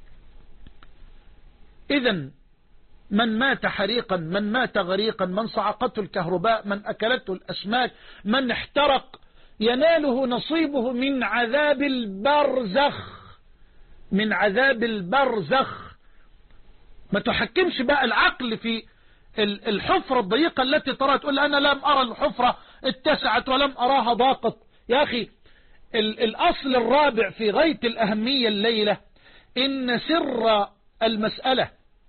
إذن من مات حريقا، من مات غريقا، من صعقته الكهرباء، من أكلته الأسماك، من احترق، يناله نصيبه من عذاب البرزخ، من عذاب البرزخ. ما تحكمش بقى العقل في الحفرة الضيقة التي ترى، تقول أنا لم أرى الحفرة اتسعت ولم أراها ضاقت. يا أخي الأصل الرابع في غاية الأهمية الليلة إن سر المسألة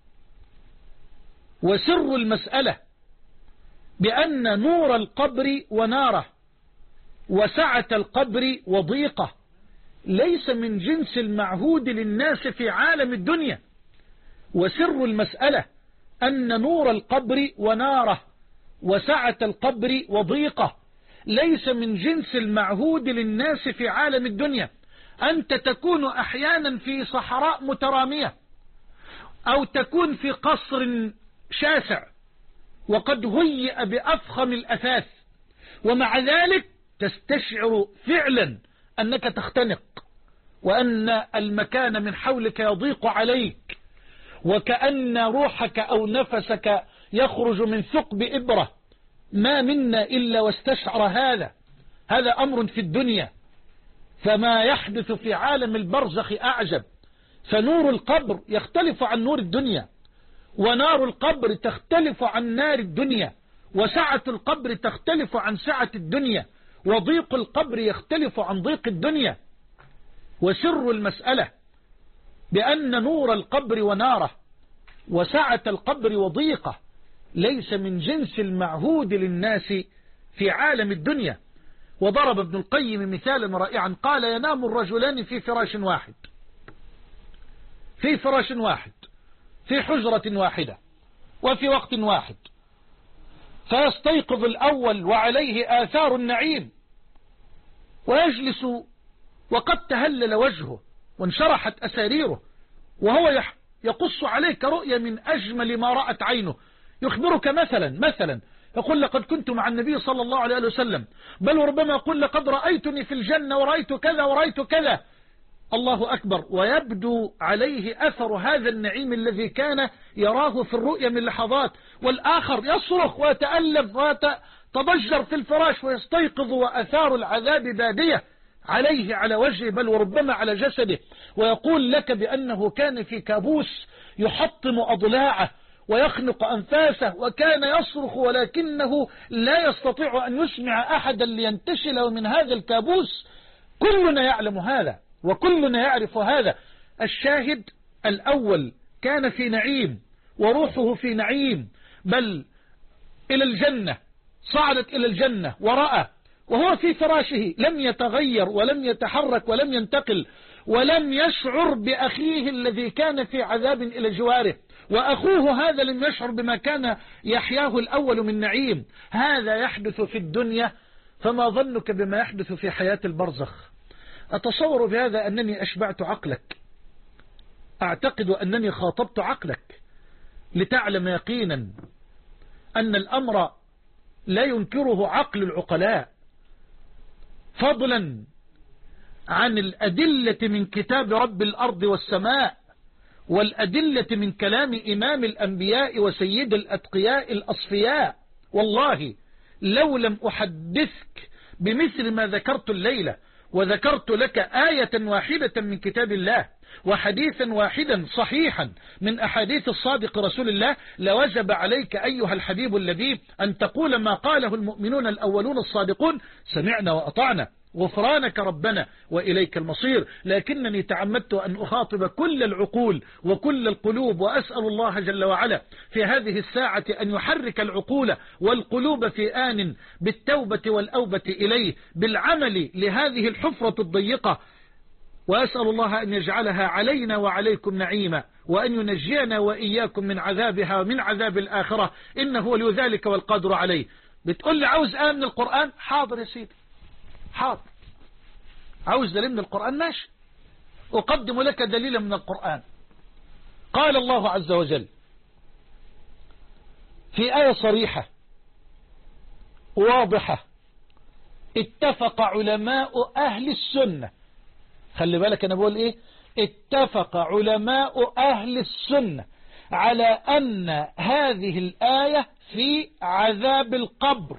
وسر المسألة بأن نور القبر وناره وسعة القبر وضيقه ليس من جنس المعهود للناس في عالم الدنيا. وسر المسألة أن نور القبر وناره وسعة القبر وضيقه ليس من جنس المعهود للناس في عالم الدنيا. أنت تكون أحيانا في صحراء مترامية، أو تكون في قصر شاسع وقد هيئ بأفخم الأثاث، ومع ذلك تستشعر فعلا أنك تختنق، وأن المكان من حولك يضيق عليك، وكأن روحك أو نفسك يخرج من ثقب إبرة. ما منا إلا واستشعر هذا. هذا أمر في الدنيا، فما يحدث في عالم البرزخ أعجب. فنور القبر يختلف عن نور الدنيا، ونار القبر تختلف عن نار الدنيا، وسعة القبر تختلف عن سعة الدنيا، وضيق القبر يختلف عن ضيق الدنيا. وسر المسألة بأن نور القبر وناره وسعة القبر وضيقه ليس من جنس المعهود للناس في عالم الدنيا. وضرب ابن القيم مثالا رائعا، قال: ينام الرجلان في فراش واحد، في فراش واحد، في حجرة واحدة، وفي وقت واحد، فيستيقظ الأول وعليه آثار النعيم، ويجلس وقد تهلل وجهه وانشرحت أساريره، وهو يقص عليك رؤيا من أجمل ما رأت عينه. يخبرك مثلا مثلا يقول: لقد كنت مع النبي صلى الله عليه وسلم، بل وربما يقول: لقد رأيتني في الجنة ورأيت كذا ورأيت كذا. الله أكبر. ويبدو عليه أثر هذا النعيم الذي كان يراه في الرؤيا من لحظات. والآخر يصرخ ويتألم ويتضجر في الفراش ويستيقظ وأثار العذاب بادية عليه، على وجهه، بل وربما على جسده، ويقول لك بأنه كان في كابوس يحطم أضلاعه ويخنق أنفاسه وكان يصرخ ولكنه لا يستطيع أن يسمع أحدا لينتشله من هذا الكابوس. كلنا يعلم هذا وكلنا يعرف هذا. الشاهد الأول كان في نعيم وروحه في نعيم، بل إلى الجنة، صعدت إلى الجنة ورأى وهو في فراشه لم يتغير ولم يتحرك ولم ينتقل ولم يشعر بأخيه الذي كان في عذاب إلى جواره، وأخوه هذا لم يشعر بما كان يحياه الأول من نعيم. هذا يحدث في الدنيا، فما ظنك بما يحدث في حياة البرزخ؟ أتصور بهذا أنني أشبعت عقلك، أعتقد أنني خاطبت عقلك لتعلم يقينا أن الأمر لا ينكره عقل العقلاء، فضلا عن الأدلة من كتاب رب الأرض والسماء، والأدلة من كلام إمام الأنبياء وسيد الأتقياء الأصفياء. والله لو لم أحدثك بمثل ما ذكرت الليلة، وذكرت لك آية واحدة من كتاب الله وحديثا واحدا صحيحا من أحاديث الصادق رسول الله، لوجب عليك أيها الحبيب اللبيب أن تقول ما قاله المؤمنون الأولون الصادقون: سمعنا وأطعنا، غفرانك ربنا وإليك المصير. لكنني تعمدت أن أخاطب كل العقول وكل القلوب، وأسأل الله جل وعلا في هذه الساعة أن يحرك العقول والقلوب في آن بالتوبة والأوبة إليه، بالعمل لهذه الحفرة الضيقة، وأسأل الله أن يجعلها علينا وعليكم نعيما، وأن ينجينا وإياكم من عذابها ومن عذاب الآخرة، إنه ولي ذلك والقادر عليه. بتقول لي عاوز آية من القرآن؟ حاضر يا سيدي، حاضر. عاوز دليل من القرآن؟ ماشي، أقدم لك دليلا من القرآن. قال الله عز وجل في آية صريحة واضحة: اتفق علماء أهل السنة. خلي بالك أنا بقول إيه؟ اتفق علماء أهل السنة على أن هذه الآية في عذاب القبر،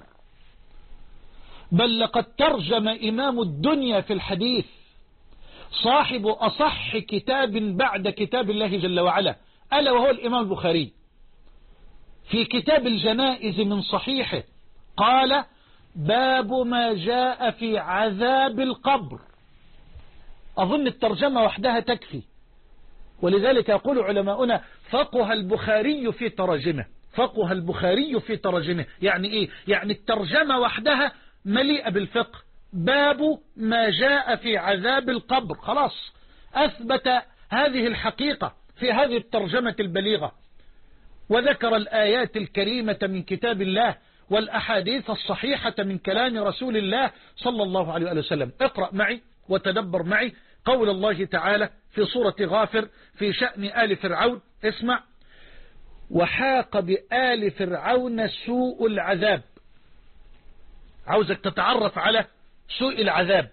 بل لقد ترجم إمام الدنيا في الحديث، صاحب أصح كتاب بعد كتاب الله جل وعلا، ألا وهو الإمام البخاري، في كتاب الجنائز من صحيحه قال: باب ما جاء في عذاب القبر. أظن الترجمة وحدها تكفي، ولذلك يقول علماؤنا: فقه البخاري في تراجمه. فقه البخاري في تراجمه يعني إيه؟ يعني الترجمة وحدها مليئة بالفقه. باب ما جاء في عذاب القبر، خلاص أثبت هذه الحقيقة في هذه الترجمة البليغة، وذكر الآيات الكريمة من كتاب الله والأحاديث الصحيحة من كلام رسول الله صلى الله عليه وسلم. اقرأ معي وتدبر معي قول الله تعالى في سورة غافر في شأن آل فرعون. اسمع: وحاق بآل فرعون سوء العذاب. عاوزك تتعرف على سوء العذاب.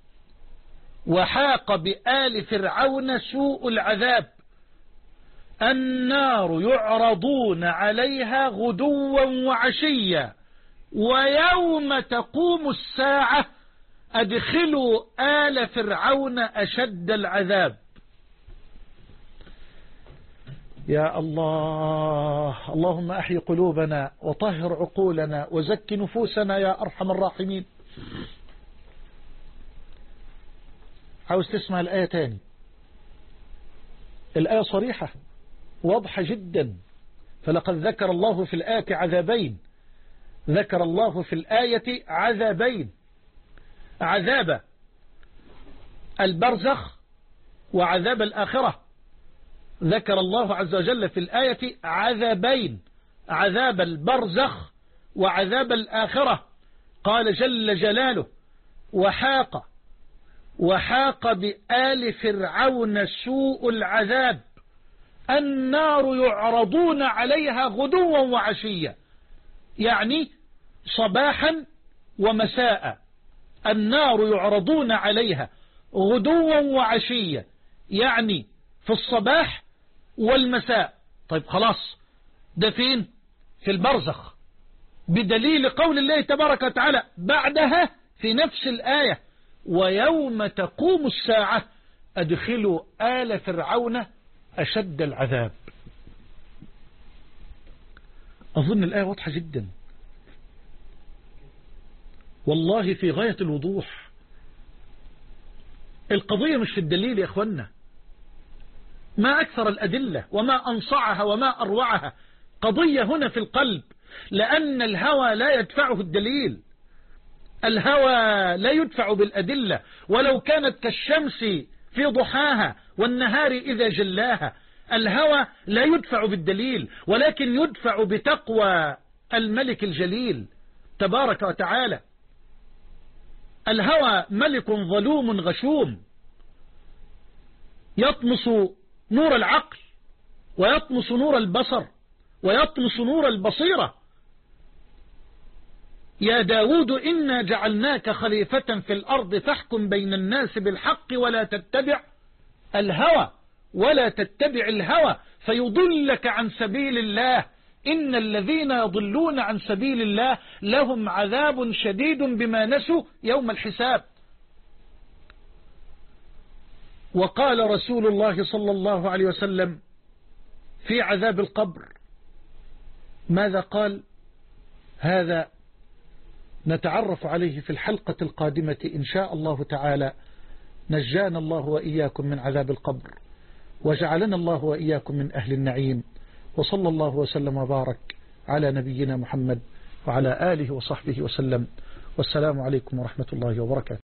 وحاق بآل فرعون سوء العذاب، النار يعرضون عليها غدوا وعشيا ويوم تقوم الساعة أدخلوا آل فرعون أشد العذاب. يا الله، اللهم أحي قلوبنا وطهر عقولنا وزك نفوسنا يا أرحم الراحمين. عاوز تسمع الآية تاني؟ الآية صريحة واضحة جدا. فلقد ذكر الله في الآية عذابين، ذكر الله في الآية عذابين: عذاب البرزخ وعذاب الآخرة. ذكر الله عز وجل في الآية عذابين: عذاب البرزخ وعذاب الآخرة. قال جل جلاله: وحاق وحاق بآل فرعون سوء العذاب، النار يعرضون عليها غدوا وعشيا، يعني صباحا ومساء. النار يعرضون عليها غدوا وعشيا، يعني في الصباح والمساء. طيب خلاص، ده فين؟ في البرزخ، بدليل قول الله تبارك وتعالى بعدها في نفس الآية: ويوم تقوم الساعة أدخلوا آل فرعون أشد العذاب. أظن الآية واضحة جدا، والله في غاية الوضوح. القضية مش في الدليل يا أخوانا، ما أكثر الأدلة وما أنصعها وما أروعها. قضية هنا في القلب، لأن الهوى لا يدفعه الدليل، الهوى لا يدفع بالأدلة، ولو كانت كالشمس في ضحاها والنهار إذا جلاها. الهوى لا يدفع بالدليل، ولكن يدفع بتقوى الملك الجليل تبارك وتعالى. الهوى ملك ظلوم غشوم، يطمس نور العقل ويطمس نور البصر ويطمس نور البصيرة. يا داود إنا جعلناك خليفة في الأرض فاحكم بين الناس بالحق ولا تتبع الهوى ولا تتبع الهوى فيضلك عن سبيل الله، إن الذين يضلون عن سبيل الله لهم عذاب شديد بما نسوا يوم الحساب. وقال رسول الله صلى الله عليه وسلم في عذاب القبر ماذا قال؟ هذا نتعرف عليه في الحلقة القادمة إن شاء الله تعالى. نجانا الله وإياكم من عذاب القبر، وجعلنا الله وإياكم من أهل النعيم، وصلى الله وسلم وبارك على نبينا محمد وعلى آله وصحبه وسلم، والسلام عليكم ورحمة الله وبركاته.